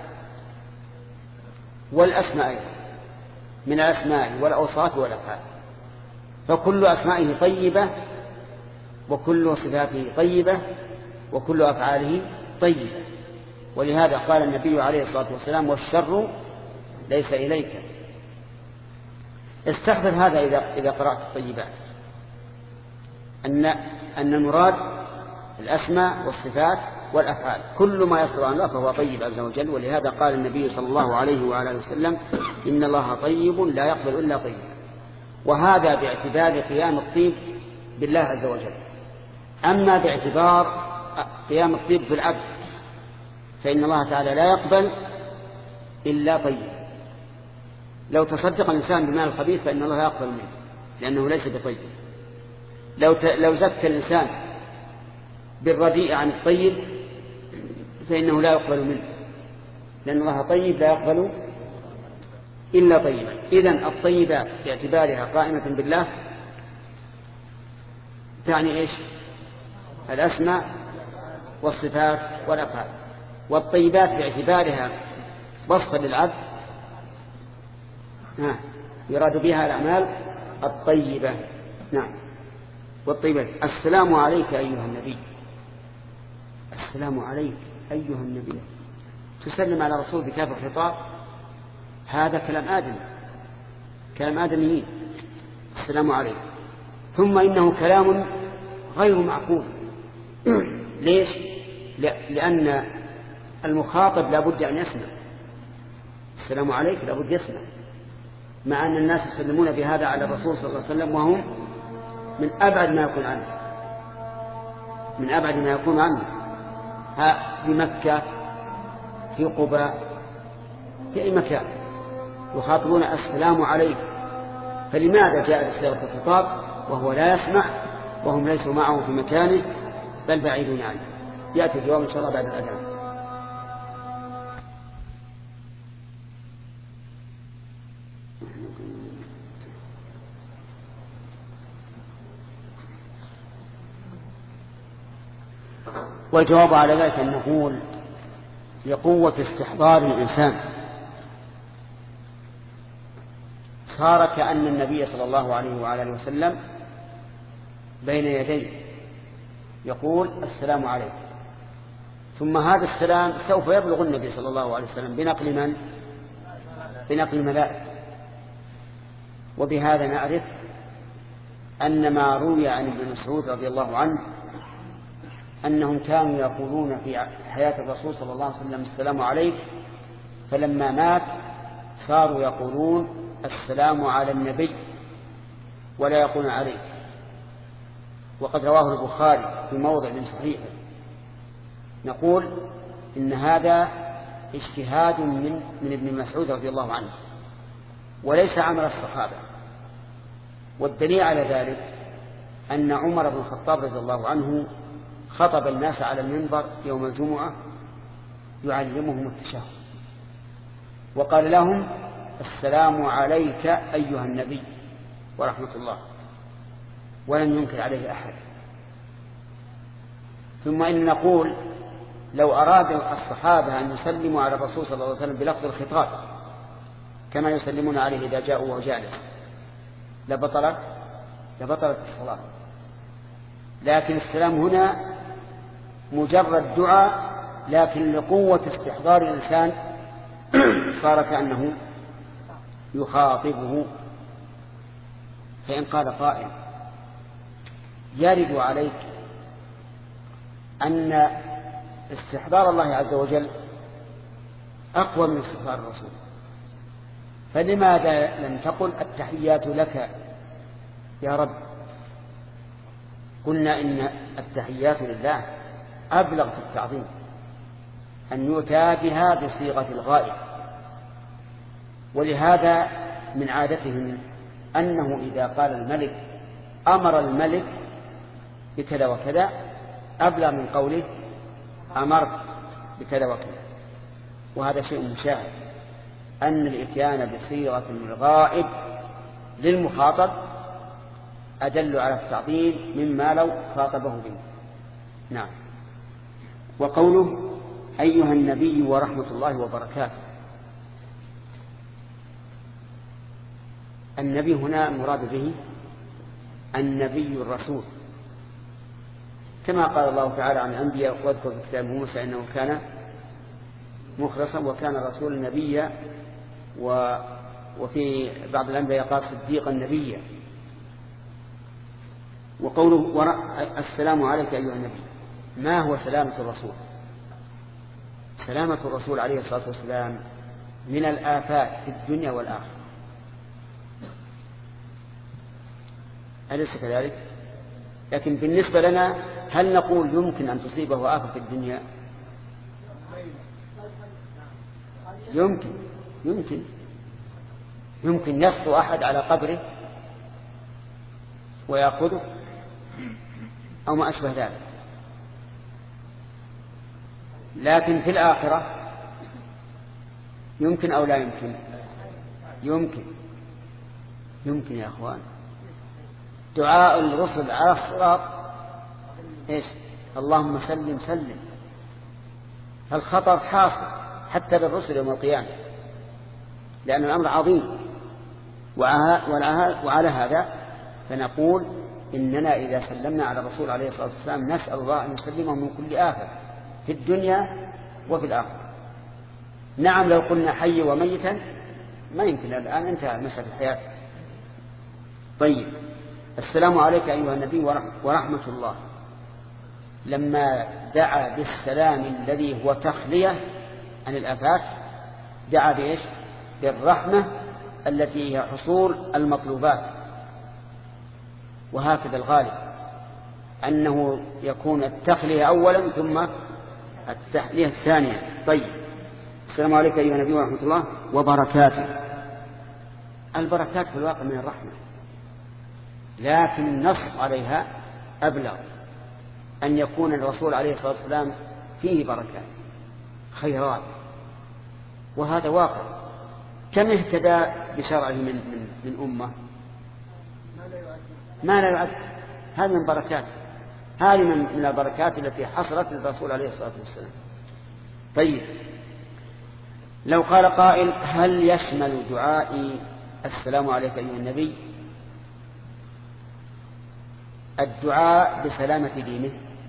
والأسماء، من الأسماء والأوصاف والأفعال، فكل أسمائه طيبة وكل صفاته طيبة وكل أفعاله طيبة. ولهذا قال النبي عليه الصلاة والسلام: والشر ليس إليك. استحضر هذا إذا قرأت الطيبات، أن المراد الأسماء والصفات والأفعال، كل ما يصدر عن الله فهو طيب عز وجل. ولهذا قال النبي صلى الله عليه وآله وسلم: إن الله طيب لا يقبل إلا طيب. وهذا باعتبار قيام الطيب بالله عز وجل. أما باعتبار قيام الطيب بالعبد فإن الله تعالى لا يقبل إلا طيب. لو تصدق الإنسان بمال الخبيث فإن الله لا يقبل منه لأنه ليس بطيب. لو زكى الإنسان بالرديء عن الطيب فإنه لا يقبل منه لأن الله طيب لا يقبل إلا طيبا. إذن الطيبات باعتبارها قائمة بالله تعني إيش؟ الأسماء والصفات والأفعال. والطيبات باعتبارها وصفا للعبد يراد بها الأعمال الطيبة. نعم. والطيبات: السلام عليك أيها النبي. السلام عليك أيها النبي، تسلم على رسول بكاف الخطاب، هذا كلام آدميين. السلام عليك. ثم إنه كلام غير معقول. ليش؟ لأن المخاطب لا بد أن يسمع. السلام عليك لا بد يسمع، مع أن الناس يسلمون بهذا على الرسول صلى الله عليه وسلم وهم من أبعد ما يكون عنه، في مكة، في قباء، في أي مكان يخاطبون السلام عليك. فلماذا جاء بصيغة الخطاب وهو لا يسمع وهم ليسوا معه في مكانه بل بعيدون عنه؟ يأتي الجواب إن شاء الله بعد الأذان. والجواب على ذلك أن نقول لقوة استحضار الإنسان صار كأن النبي صلى الله عليه وعلى آله وسلم بين يديه يقول السلام عليكم، ثم هذا السلام سوف يبلغ النبي صلى الله عليه وسلم بنقل من؟ بنقل الملائكة. وبهذا نعرف أن ما روي عن ابن مسعود رضي الله عنه أنهم كانوا يقولون في حياة الرسول صلى الله عليه وسلم السلام عليك، فلما مات صاروا يقولون السلام على النبي ولا يقولون عليك. وقد رواه البخاري في موضع من صحيحه. نقول إن هذا اجتهاد من ابن مسعود رضي الله عنه وليس عمل الصحابة. والدليل على ذلك أن عمر بن الخطاب رضي الله عنه خطب الناس على المنبر يوم الجمعة يعلمهم التشهد وقال لهم السلام عليك أيها النبي ورحمة الله، ولم ينكر عليه أحد. ثم إن نقول لو أراد الصحابة أن يسلموا على الرسول صلى الله عليه وسلم بلفظ الخطاب كما يسلمون عليه إذا جاءوا وهو جالس لبطلت الصلاة. لكن السلام هنا مجرد دعاء، لكن لقوة استحضار الإنسان صار كأنه يخاطبه. فإن قال قائل يرد عليك أن استحضار الله عز وجل أقوى من استحضار الرسول، فلماذا لم تقل التحيات لك يا رب؟ قلنا إن التحيات لله أبلغ في التعظيم، أن يؤتى بها بصيغة الغائب. ولهذا من عادتهم أنه إذا قال الملك أمر الملك بكذا وكذا أبلغ من قوله أمرت بكذا وكذا. وهذا شيء مشاهد، أن الإتيان بصيغة الغائب للمخاطب أدل على التعظيم مما لو خاطبه به. نعم. وقوله أيها النبي ورحمة الله وبركاته، النبي هنا المراد به النبي الرسول، كما قال الله تعالى عن الأنبياء واذكر في كتاب موسى إنه كان مخلصا وكان رسولا نبيا، وفي بعض الأنبياء قال صديقا نبيا. وقوله السلام عليك أيها النبي، ما هو سلامة الرسول؟ سلامة الرسول عليه الصلاة والسلام من الآفات في الدنيا والآخرة، أليس كذلك؟ لكن بالنسبة لنا هل نقول يمكن أن تصيبه آفة في الدنيا؟ يمكن يسطو أحد على قبره ويأخذه أو ما أشبه ذلك. لكن في الآخرة يمكن أو لا يمكن؟ يمكن يا أخوان. دعاء الرسل على الصراط إيش؟ اللهم سلم سلم. فالخطر حاصل حتى للرسل يوم القيامة، لأن الأمر عظيم. وعلى هذا فنقول إننا إذا سلمنا على الرسول عليه الصلاة والسلام نسأل الله أن يسلمه من كل آفة في الدنيا وفي الآخرة. نعم لو قلنا حي وميتا ما يمكن، الآن انتهى مسألة الحياة. طيب، السلام عليك أيها النبي ورحمة الله، لما دعا بالسلام الذي هو تخلية عن الآفات دعا بإيش؟ بالرحمة التي هي حصول المطلوبات. وهكذا الغالب أنه يكون التخلية أولا ثم التحلية الثانية. طيب، السلام عليك أيها النبي ورحمة الله وبركاته. البركات في الواقع من الرحمة، لكن النص عليها أبلغ، أن يكون الرسول عليه الصلاة والسلام فيه بركات خيرات، وهذا واقع. كم اهتدى بشرعه من أمة ما لا يعد. هذه من بركات، هذه من البركات التي حصلت للرسول عليه الصلاة والسلام. طيب، لو قال قائل هل يشمل دعائي السلام عليك أيها النبي الدعاء بسلامة دينه؟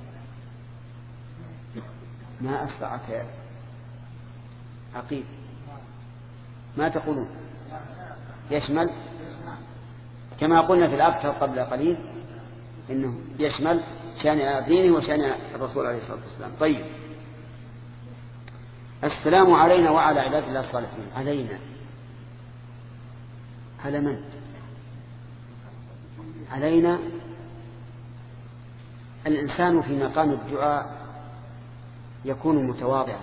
ما أسرعك يا عقيل، ما تقولون؟ يشمل كما قلنا في الأبتر قبل قليل إنه يشمل شأن دينه وشأن الرسول عليه الصلاة والسلام. طيب، السلام علينا وعلى عباد الله الصالحين. علينا على من؟ علينا الإنسان في مقام الدعاء يكون متواضعا،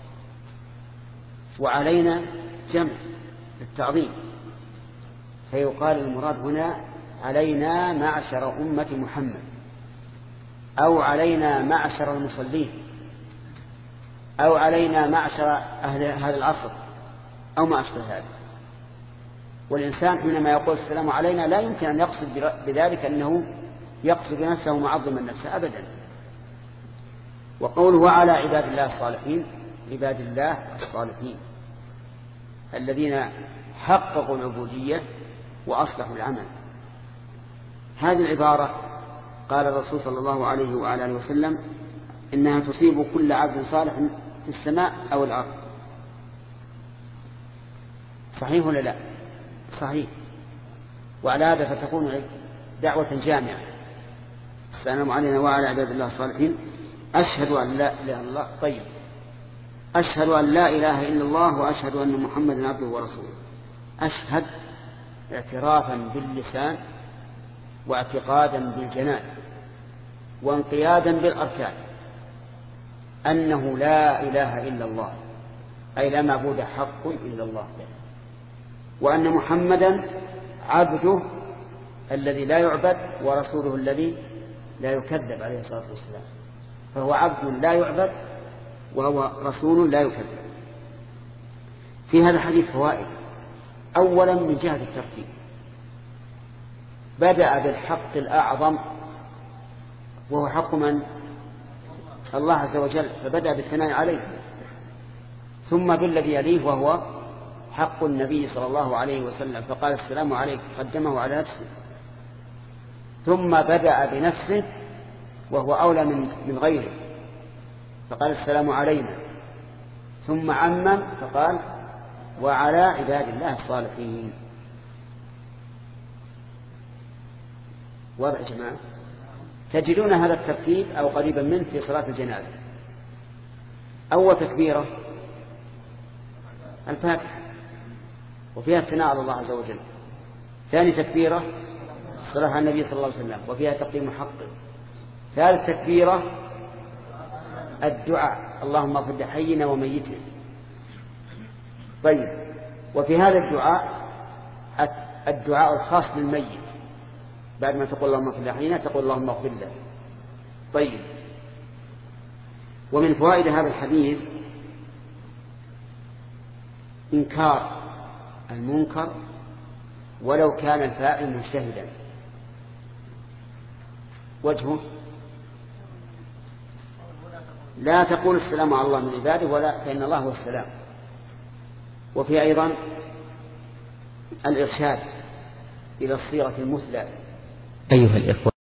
وعلينا جمع للتعظيم، فيقال المراد هنا علينا معشر أمة محمد، أو علينا معشر المصلين، أو علينا معشر أهل هذا العصر، أو ما أشبه هذا. والإنسان حينما يقول السلام علينا لا يمكن أن يقصد بذلك أنه يقصد نفسه معظما نفسه أبدا. وقوله على عباد الله الصالحين، عباد الله الصالحين الذين حققوا العبودية وأصلحوا العمل. هذه العبارة قال الرسول صلى الله عليه وعلى آله وسلم إنها تصيب كل عبد صالح في السماء أو الأرض. صحيح ولا لا؟ صحيح. وعلى هذا فتكون دعوة جامعة. السلام علينا وعلى عباد الله الصالحين أشهد أن لا إله إلا الله. طيب، أشهد أن لا إله إلا الله وأشهد أن محمدا عبده ورسوله. أشهد اعترافا باللسان واعتقادا بالجنان وانقيادا بالأركان أنه لا إله إلا الله، أي لا معبود حق إلا الله، وأن محمدا عبده الذي لا يعبد ورسوله الذي لا يكذب عليه الصلاة والسلام. فهو عبد لا يعبد وهو رسول لا يكذب. في هذا الحديث فوائد. أولا من جهة الترتيب، بدأ بالحق الأعظم وهو حق من؟ الله عز وجل، فبدأ بالثناء عليه، ثم بالذي يليه وهو حق النبي صلى الله عليه وسلم، فقال السلام عليك، قدمه على نفسه، ثم بدأ بنفسه وهو أولى من غيره، فقال السلام علينا، ثم عمم فقال وعلى عباد الله الصالحين. واضح يا جماعة؟ تجدون هذا الترتيب أو قريبا منه في صلاة الجنازة. أول تكبيرة الفاتحة وفيها الثناء على الله عز وجل. ثاني تكبيرة الصلاة على النبي صلى الله عليه وسلم وفيها تقديم حقه. ثالث تكبيرة الدعاء اللهم اغفر لحينا وميتنا. طيب، وفي هذا الدعاء الخاص للميت بعد ما تقول اللهم اغفر لحينا تقول اللهم اغفر له. طيب، ومن فوائد هذا الحديث إنكار المنكر ولو كان الفاعل مجتهدا. وجهه لا تقول السلام على الله من عباده ولا فإن الله هو السلام. وفي أيضا الإرشاد إلى الصيغة المثلى. أيها الإخوة